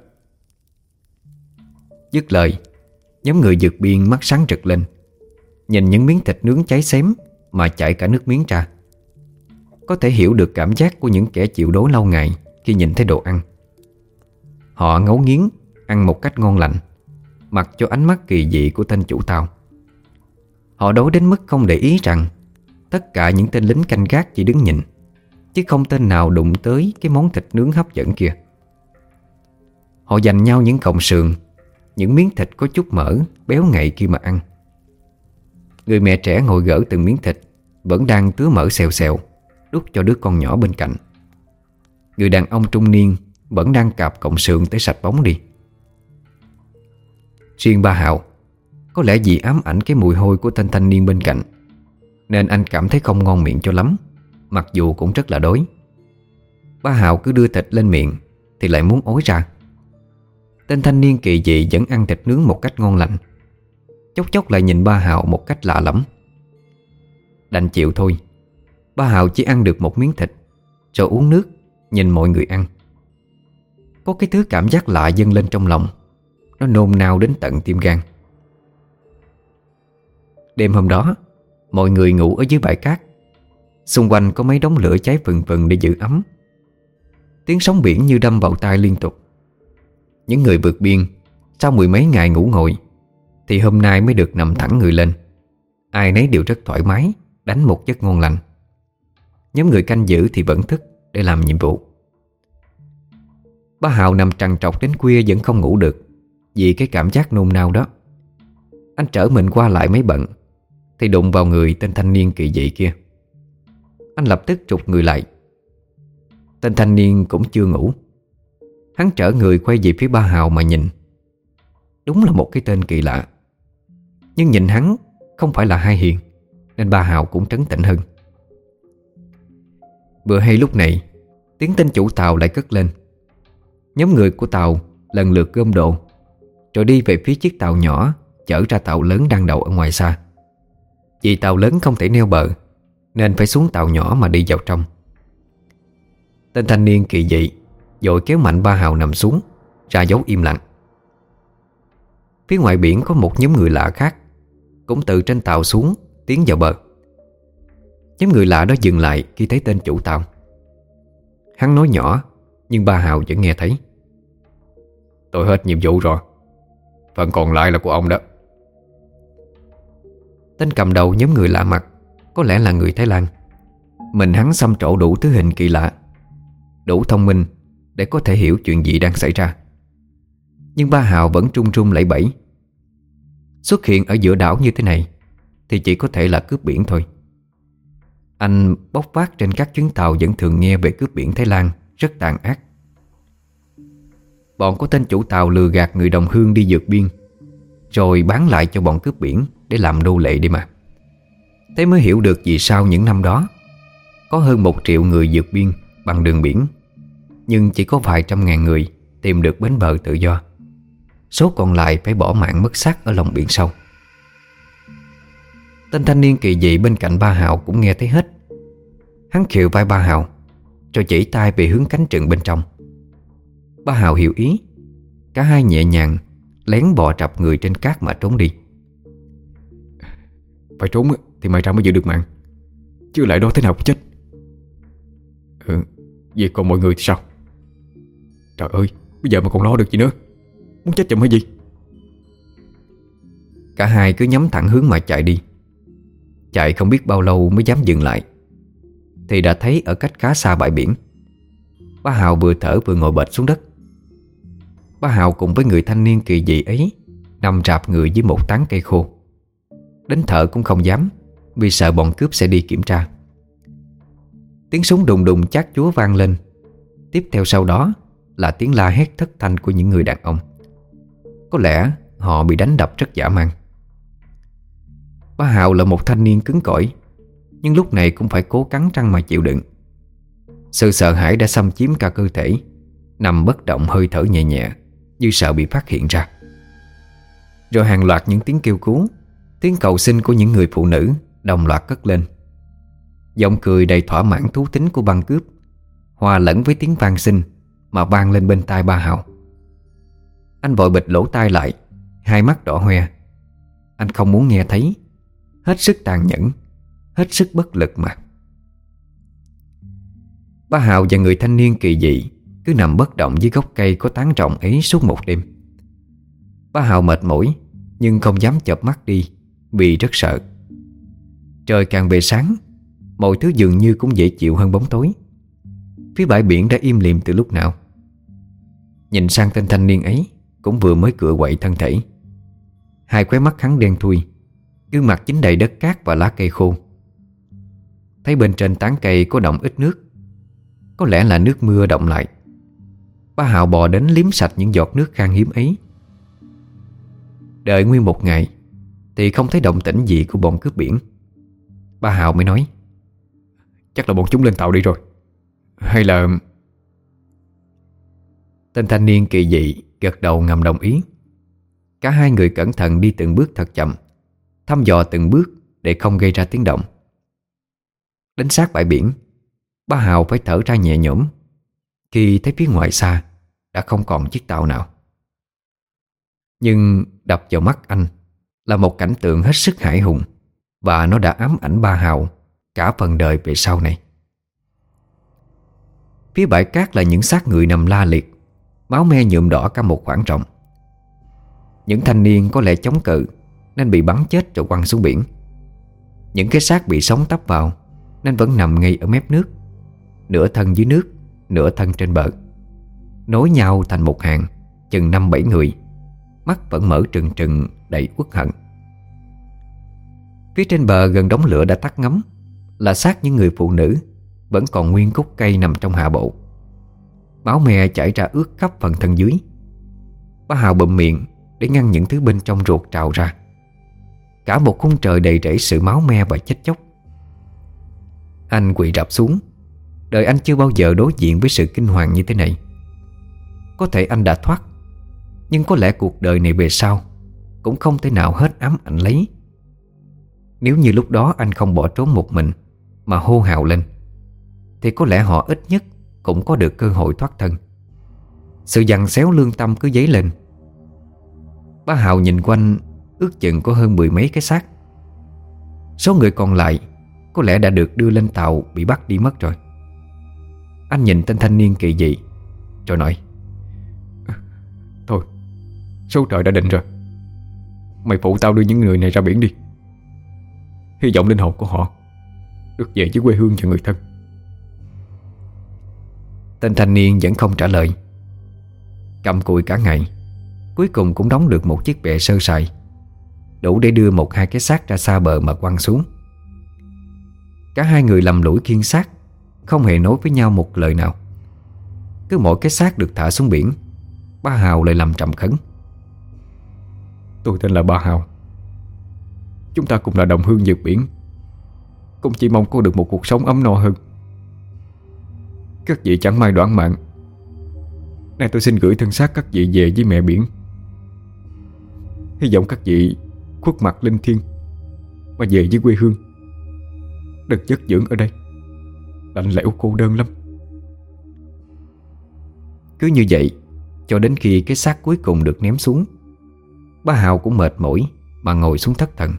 Speaker 1: Dứt lời, nhóm người vượt biên mắt sáng rực lên, nhìn những miếng thịt nướng cháy xém mà chảy cả nước miếng ra. Có thể hiểu được cảm giác của những kẻ chịu đói lâu ngày khi nhìn thấy đồ ăn. Họ ngấu nghiến ăn một cách ngon lành, mặc cho ánh mắt kỳ dị của tên chủ tàu. Họ đói đến mức không để ý rằng tất cả những tên lính canh gác chỉ đứng nhìn, chứ không tên nào đụng tới cái món thịt nướng hấp dẫn kia. Họ dành nhau những cọng sườn, những miếng thịt có chút mỡ béo ngậy khi mà ăn. Người mẹ trẻ ngồi gỡ từng miếng thịt vẫn đang tứa mỡ xèo xèo đút cho đứa con nhỏ bên cạnh. Người đàn ông trung niên vẫn đang cạp cọng sườn tới sạch bóng đi. Riêng ba Hào, có lẽ vì ám ảnh cái mùi hôi của tên thanh niên bên cạnh, nên anh cảm thấy không ngon miệng cho lắm, mặc dù cũng rất là đói. Ba Hào cứ đưa thịt lên miệng thì lại muốn ói ra. Tên thanh niên kỳ dị vẫn ăn thịt nướng một cách ngon lành, chốc chốc lại nhìn ba Hào một cách lạ lẫm. Đành chịu thôi. Ba Hào chỉ ăn được một miếng thịt rồi uống nước, nhìn mọi người ăn. Có cái thứ cảm giác lạ dâng lên trong lòng, Nó nôn nao đến tận tim gan. Đêm hôm đó, mọi người ngủ ở dưới bãi cát. Xung quanh có mấy đống lửa cháy phừng phừng để giữ ấm. Tiếng sóng biển như đâm vào tai liên tục. Những người vượt biên sau 10 mấy ngày ngủ ngồi thì hôm nay mới được nằm thẳng người lên. Ai nấy đều rất thoải mái, đánh một giấc ngon lành. Nhóm người canh giữ thì vẫn thức để làm nhiệm vụ. Bá Hào nằm trằn trọc đến khuya vẫn không ngủ được vì cái cảm giác nôn nao đó. Anh trở mình qua lại mấy bận thì đụng vào người tên thanh niên kỳ dị kia. Anh lập tức trục người lại. Tên thanh niên cũng chưa ngủ. Hắn trở người quay về phía Bá Hào mà nhìn. Đúng là một cái tên kỳ lạ. Nhưng nhìn hắn không phải là Hai Hiền, nên Bá Hào cũng trấn tĩnh hơn. Vừa hay lúc này, tiếng tên chủ tàu lại cất lên. Nhóm người của tàu lần lượt gom đồ rồi đi về phía chiếc tàu nhỏ chở ra tàu lớn đang đậu ở ngoài xa. Vì tàu lớn không thể neo bờ nên phải xuống tàu nhỏ mà đi vào trong. Tên thanh niên kỳ dị vội kéo mạnh Bá Hào nằm xuống, ra dấu im lặng. Phía ngoài biển có một nhóm người lạ khác cũng từ trên tàu xuống, tiến vào bờ. Nhóm người lạ đó dừng lại khi thấy tên chủ tàu. Hắn nói nhỏ nhưng Bá Hào vẫn nghe thấy.
Speaker 2: Tôi hết nhiệm vụ rồi, phần còn lại là của ông đó.
Speaker 1: Tên cầm đầu nhóm người lạ mặt có lẽ là người Thái Lan. Mình hắn xăm trổ đủ thứ hình kỳ lạ, đủ thông minh để có thể hiểu chuyện gì đang xảy ra. Nhưng Bá Hào vẫn trung trung lẩy bẩy. Xuất hiện ở giữa đảo như thế này thì chỉ có thể là cướp biển thôi. Anh bốc vác trên các chuyến tàu vẫn thường nghe về cướp biển Thái Lan rất tàn ác. Bọn của tên chủ tàu lừa gạt người đồng hương đi vượt biên rồi bán lại cho bọn cướp biển để làm nô lệ đi mà. Thế mới hiểu được vì sao những năm đó có hơn 1 triệu người vượt biên bằng đường biển, nhưng chỉ có vài trăm ngàn người tìm được bến bờ tự do. Số còn lại phải bỏ mạng mất xác ở lòng biển sâu. Tên thanh niên kỳ dị bên cạnh Bá Hào cũng nghe thấy hết. Hắn khều vai Bá Hào rồi chỉ tay về hướng cánh rừng bên trong. Bá Hào hiểu ý. Cả hai nhẹ nhàng lén bò trập người trên cát mà trốn đi.
Speaker 2: Phải trốn thì may ra mới giữ được mạng, chứ lại đó thế nào cũng chết. Vậy còn mọi người thì sao? Trời ơi, bây giờ mà còn lo được gì nữa, muốn chết chậm hay gì?
Speaker 1: Cả hai cứ nhắm thẳng hướng mà chạy đi. Chạy không biết bao lâu mới dám dừng lại thì đã thấy ở cách khá xa bãi biển. Bá Hào vừa thở vừa ngồi bệt xuống đất. Bá Hào cùng với người thanh niên kỳ dị ấy nằm rạp người dưới một tán cây khô. Đến thở cũng không dám vì sợ bọn cướp sẽ đi kiểm tra. Tiếng súng đùng đùng chát chúa vang lên. Tiếp theo sau đó là tiếng la hét thất thanh của những người đàn ông. Có lẽ họ bị đánh đập rất dã man. Bá Hào là một thanh niên cứng cỏi, nhưng lúc này cũng phải cố cắn răng mà chịu đựng. Sự sợ hãi đã xâm chiếm cả cơ thể. Nằm bất động hơi thở nhẹ nhẹ, như sợ bị phát hiện ra. Rồi hàng loạt những tiếng kêu cứu, tiếng cầu xin của những người phụ nữ đồng loạt cất lên. Giọng cười đầy thỏa mãn thú tính của băng cướp hòa lẫn với tiếng van xin mà vang lên bên tai Bá Hào. Anh vội bịt lỗ tai lại, hai mắt đỏ hoe. Anh không muốn nghe thấy. Hết sức tàn nhẫn, hết sức bất lực mà. Bá Hào và người thanh niên kỳ dị cứ nằm bất động dưới gốc cây có tán rộng ấy suốt một đêm. Bá Hào mệt mỏi nhưng không dám chợp mắt đi vì rất sợ. Trời càng về sáng, mọi thứ dường như cũng dễ chịu hơn bóng tối. Phía bãi biển đã im lìm từ lúc nào. Nhìn sang tên thanh niên ấy cũng vừa mới cựa quậy thân thể. Hai khóe mắt hắn đen thui, gương mặt dính đầy đất cát và lá cây khô. Thấy bên trên tán cây có đọng ít nước, có lẽ là nước mưa đọng lại. Bá Hào bò đến liếm sạch những giọt nước khan hiếm ấy. Đợi nguyên một ngày thì không thấy động tĩnh gì của bọn cướp biển. Bá Hào mới nói:
Speaker 2: Chắc là bọn chúng lên tàu đi rồi. Hay là...
Speaker 1: Tên thanh niên kỳ dị gật đầu ngầm đồng ý. Cả hai người cẩn thận đi từng bước thật chậm, thăm dò từng bước để không gây ra tiếng động. Đến sát bãi biển, Bá Hào phải thở ra nhẹ nhõm khi thấy phía ngoài xa đã không còn chiếc tàu nào. Nhưng đập vào mắt anh là một cảnh tượng hết sức hãi hùng, và nó đã ám ảnh ba Hào cả phần đời về sau này. Phía bãi cát là những xác người nằm la liệt, máu me nhuộm đỏ cả một khoảng rộng. Những thanh niên có lẽ chống cự nên bị bắn chết rồi quăng xuống biển. Những cái xác bị sóng tấp vào nên vẫn nằm ngay ở mép nước, nửa thân dưới nước, nửa thân trên bờ, nối nhau thành một hàng chừng 5-7 người, mắt vẫn mở trừng trừng đầy uất hận. Phía trên bờ gần đống lửa đã tắt ngấm là xác những người phụ nữ vẫn còn nguyên cúc cây nằm trong hạ bộ. Máu me chảy ra ướt khắp phần thân dưới. Bá Hào bụm miệng để ngăn những thứ bên trong ruột trào ra. Cả một khung trời đầy rẫy sự máu me và chết chóc. Anh quỳ rạp xuống. Đời anh chưa bao giờ đối diện với sự kinh hoàng như thế này. Có thể anh đã thoát, nhưng có lẽ cuộc đời này về sau cũng không thể nào hết ám ảnh lấy. Nếu như lúc đó anh không bỏ trốn một mình mà hô hào lên, thì có lẽ họ ít nhất cũng có được cơ hội thoát thân. Sự giằng xéo lương tâm cứ dấy lên. Bá Hào nhìn quanh, ước chừng có hơn 10 mấy cái xác. Số người còn lại có lẽ đã được đưa lên tàu bị bắt đi mất rồi. Anh nhìn tên thanh niên kỳ dị rồi nói:
Speaker 2: Thôi, số trời đã định rồi. Mày phụ tao đưa những người này ra biển đi. Hy vọng linh hồn của họ được về với quê hương và người thân.
Speaker 1: Tên thanh niên vẫn không trả lời. Cầm cùi cả ngày, cuối cùng cũng đóng được một chiếc bè sơ sài, đủ để đưa 1-2 cái xác ra xa bờ mà quăng xuống. Cả hai người lầm lũi khiêng xác, không hề nói với nhau một lời nào. Cứ mỗi cái xác được thả xuống biển, Bá Hào lại làm trầm khấn:
Speaker 2: Tôi tên là Bá Hào. Chúng ta cùng là đồng hương vượt biển, cũng chỉ mong có được một cuộc sống ấm no hơn. Các vị chẳng may đoản mạng, nay tôi xin gửi thân xác các vị về với mẹ biển. Hy vọng các vị khuất mặt linh thiêng mà về với quê hương. Đừng chất dưỡng ở đây, lạnh lẽo cô đơn lắm.
Speaker 1: Cứ như vậy cho đến khi cái xác cuối cùng được ném xuống, Bá Hào cũng mệt mỏi mà ngồi xuống thất thần.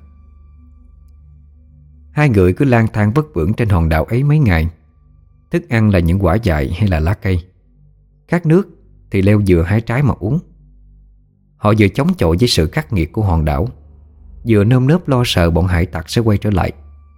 Speaker 1: Hai người cứ lang thang vất vưởng trên hòn đảo ấy mấy ngày. Thức ăn là những quả dại hay là lá cây, khát nước thì leo dừa hái trái mà uống. Họ vừa chống chọi với sự khắc nghiệt của hòn đảo, vừa nơm nớp lo sợ bọn hải tặc sẽ quay trở lại.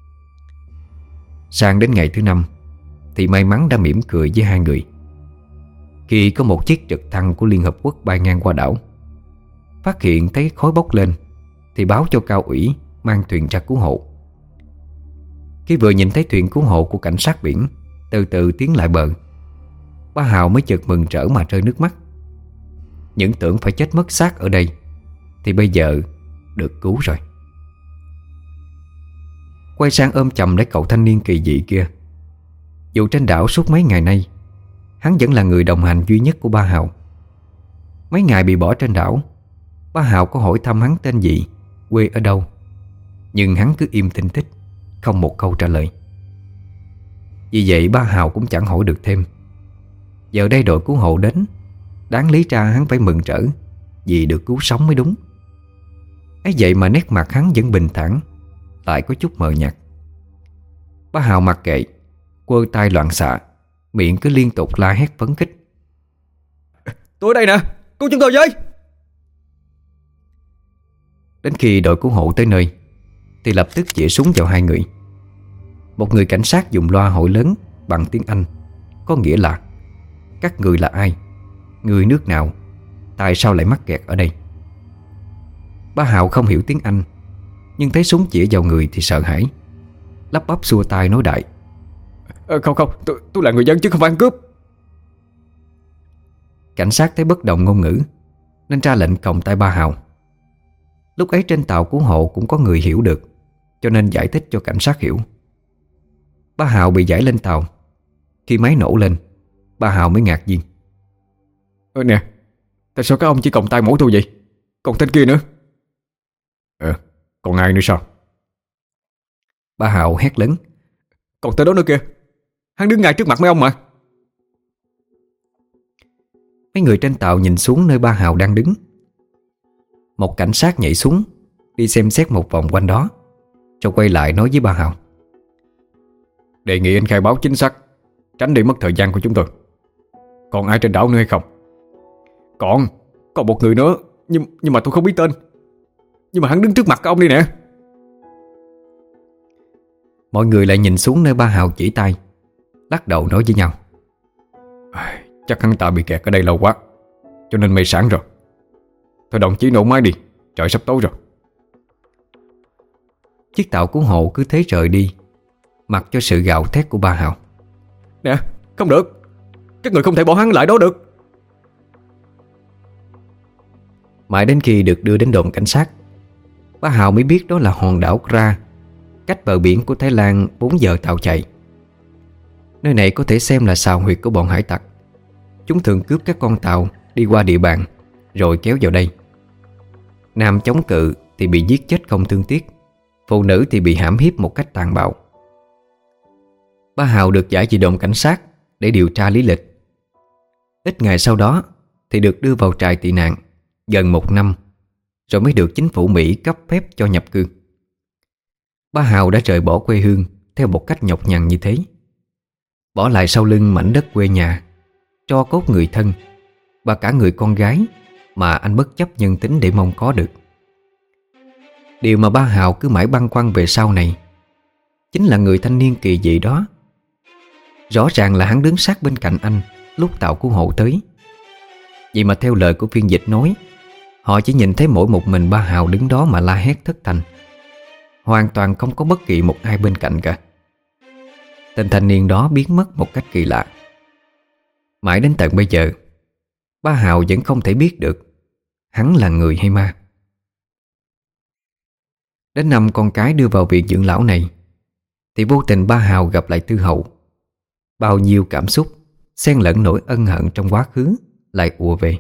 Speaker 1: Sang đến ngày thứ 5 thì may mắn đã mỉm cười với hai người khi có một chiếc trực thăng của Liên Hợp Quốc bay ngang qua đảo. Phát hiện thấy khói bốc lên thì báo cho cao ủy mang thuyền ra cứu hộ. Khi vừa nhìn thấy thuyền cứu hộ của cảnh sát biển từ từ tiến lại bờ, Bá Hào mới chợt mừng rỡ mà rơi nước mắt. Những tưởng phải chết mất xác ở đây thì bây giờ được cứu rồi. Quay sang ôm chầm lấy cậu thanh niên kỳ dị kia. Dù trên đảo suốt mấy ngày nay, hắn vẫn là người đồng hành duy nhất của Bá Hào. Mấy ngày bị bỏ trên đảo, Bá Hào có hỏi thăm hắn tên gì, quê ở đâu, nhưng hắn cứ im thinh thích, không một câu trả lời. Vì vậy Bá Hào cũng chẳng hỏi được thêm. Giờ đây đội cứu hộ đến, đáng lý ra hắn phải mừng rỡ vì được cứu sống mới đúng. ấy vậy mà nét mặt hắn vẫn bình thản, lại có chút mờ nhạt. Bá Hào mặc kệ, quơ tay loạn xạ, miệng cứ liên tục la hét phấn khích:
Speaker 2: Tôi ở đây nè, cứu chúng tôi với!
Speaker 1: Đến khi đội cứu hộ tới nơi thì lập tức chĩa súng vào hai người. Một người cảnh sát dùng loa hỏi lớn bằng tiếng Anh, có nghĩa là: các người là ai? Người nước nào? Tại sao lại mắc kẹt ở đây? Bá Hào không hiểu tiếng Anh, nhưng thấy súng chĩa vào người thì sợ hãi, lắp bắp xua tay nói đại:
Speaker 2: Không, tôi là người dân chứ không phải ăn cướp.
Speaker 1: Cảnh sát thấy bất đồng ngôn ngữ nên ra lệnh còng tay Bá Hào. Lúc ấy trên tàu cứu hộ cũng có người hiểu được, cho nên giải thích cho cảnh sát hiểu. Bá Hào bị giải lên tàu. Khi máy nổ lên, Bá Hào mới ngạc nhiên:
Speaker 2: Nè, tại sao các ông chỉ còng tay mỗi tôi vậy? Còn tên kia nữa? Còn ai nữa sao?
Speaker 1: Bá Hào hét lớn:
Speaker 2: Còn tên đó nữa kìa, hắn đứng ngay trước mặt mấy ông mà.
Speaker 1: Mấy người trên tàu nhìn xuống nơi Bá Hào đang đứng. Một cảnh sát nhảy xuống, đi xem xét một vòng quanh đó, rồi quay lại nói với ba Hào:
Speaker 2: Đề nghị anh khai báo chính xác, tránh đi mất thời gian của chúng tôi. Còn ai trên đảo nữa hay không? Còn một người nữa, nhưng mà tôi không biết tên. Nhưng mà hắn đứng trước mặt các ông đi nè.
Speaker 1: Mọi người lại nhìn xuống nơi ba Hào chỉ tay, lắc đầu nói với nhau:
Speaker 2: Chắc hắn ta bị kẹt ở đây lâu quá, cho nên mê sáng rồi. Thôi đồng chí nổ máy đi, trời sắp tối rồi.
Speaker 1: Chiếc tàu cứu hộ cứ thế rời đi, mặc cho sự gào thét của ba Hào:
Speaker 2: Nè, không được, các người không thể bỏ hắn lại đó được.
Speaker 1: Mãi đến khi được đưa đến đồn cảnh sát, ba Hào mới biết đó là hòn đảo Kra, cách bờ biển của Thái Lan 4 giờ tàu chạy. Nơi này có thể xem là sào huyệt của bọn hải tặc. Chúng thường cướp các con tàu đi qua địa bàn rồi kéo vào đây. Nam chống cự thì bị giết chết không thương tiếc, phụ nữ thì bị hãm hiếp một cách tàn bạo. Ba Hào được giải về đồn cảnh sát để điều tra lý lịch. Ít ngày sau đó thì được đưa vào trại tị nạn gần 1 năm, rồi mới được chính phủ Mỹ cấp phép cho nhập cư. Ba Hào đã rời bỏ quê hương theo một cách nhọc nhằn như thế, bỏ lại sau lưng mảnh đất quê nhà, tro cốt người thân và cả người con gái mà anh bất chấp nhân tính để mong có được. Điều mà ba Hào cứ mãi băn khoăn về sau này chính là người thanh niên kỳ dị đó. Rõ ràng là hắn đứng sát bên cạnh anh lúc tàu cứu hộ tới. Vậy mà theo lời của phiên dịch nói, họ chỉ nhìn thấy mỗi một mình ba Hào đứng đó mà la hét thất thanh, hoàn toàn không có bất kỳ một ai bên cạnh cả. Tên thanh niên đó biến mất một cách kỳ lạ. Mãi đến tận bây giờ, ba Hào vẫn không thể biết được hắn là người hay ma. Đến năm con cái đưa vào viện dưỡng lão này thì vô tình ba Hào gặp lại Tư Hậu. Bao nhiêu cảm xúc xen lẫn nỗi ân hận trong quá khứ lại ùa về.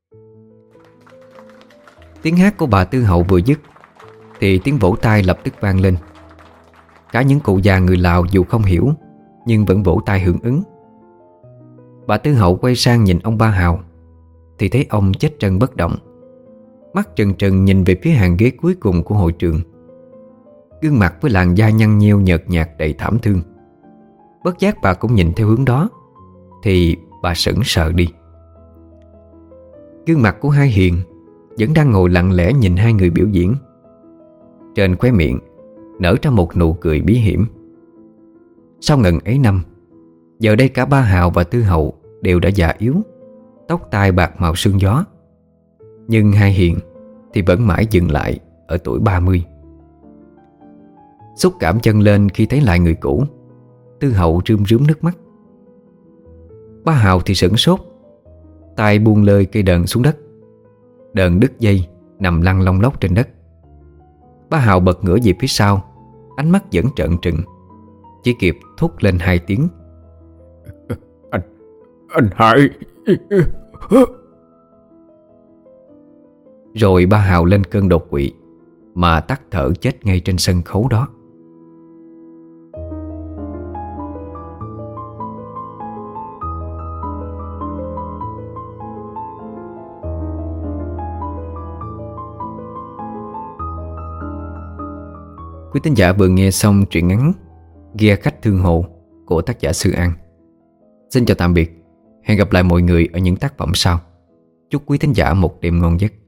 Speaker 1: Tiếng hát của bà Tư Hậu vừa dứt thì tiếng vỗ tay lập tức vang lên. Cả những cụ già người Lào dù không hiểu nhưng vẫn vỗ tay hưởng ứng. Bà Tư Hậu quay sang nhìn ông ba Hào thì thấy ông chết chân bất động, mắt trừng trừng nhìn về phía hàng ghế cuối cùng của hội trường. Gương mặt với làn da nhăn nheo nhợt nhạt đầy thảm thương. Bất giác bà cũng nhìn theo hướng đó thì bà sững sờ đi. Gương mặt của hai Hiền vẫn đang ngồi lặng lẽ nhìn hai người biểu diễn. Trên khóe miệng nở ra một nụ cười bí hiểm. Sau ngần ấy năm, giờ đây cả ba Hào và Tư Hậu đều đã già yếu, tóc tai bạc màu sương gió. Nhưng hai Hiền thì vẫn mãi dừng lại ở tuổi 30. Xúc cảm dâng lên khi thấy lại người cũ. Tư Hậu rơm rớm nước mắt. Ba Hào thì sửng sốt, tay buông lơi cây đờn xuống đất. Đờn đứt dây nằm lăn lông lốc trên đất. Ba Hào bật ngửa về phía sau, ánh mắt vẫn trợn trừng, chỉ kịp thốt lên 2 tiếng:
Speaker 2: Anh Hải.
Speaker 1: Rồi ba Hào lên cơn đột quỵ mà tắt thở chết ngay trên sân khấu đó. Quý tín giả vừa nghe xong truyện ngắn Ghe Khách Thương Hồ của tác giả Sư An. Xin chào tạm biệt. Hẹn gặp lại mọi người ở những tác phẩm sau. Chúc quý thính giả một đêm ngon giấc.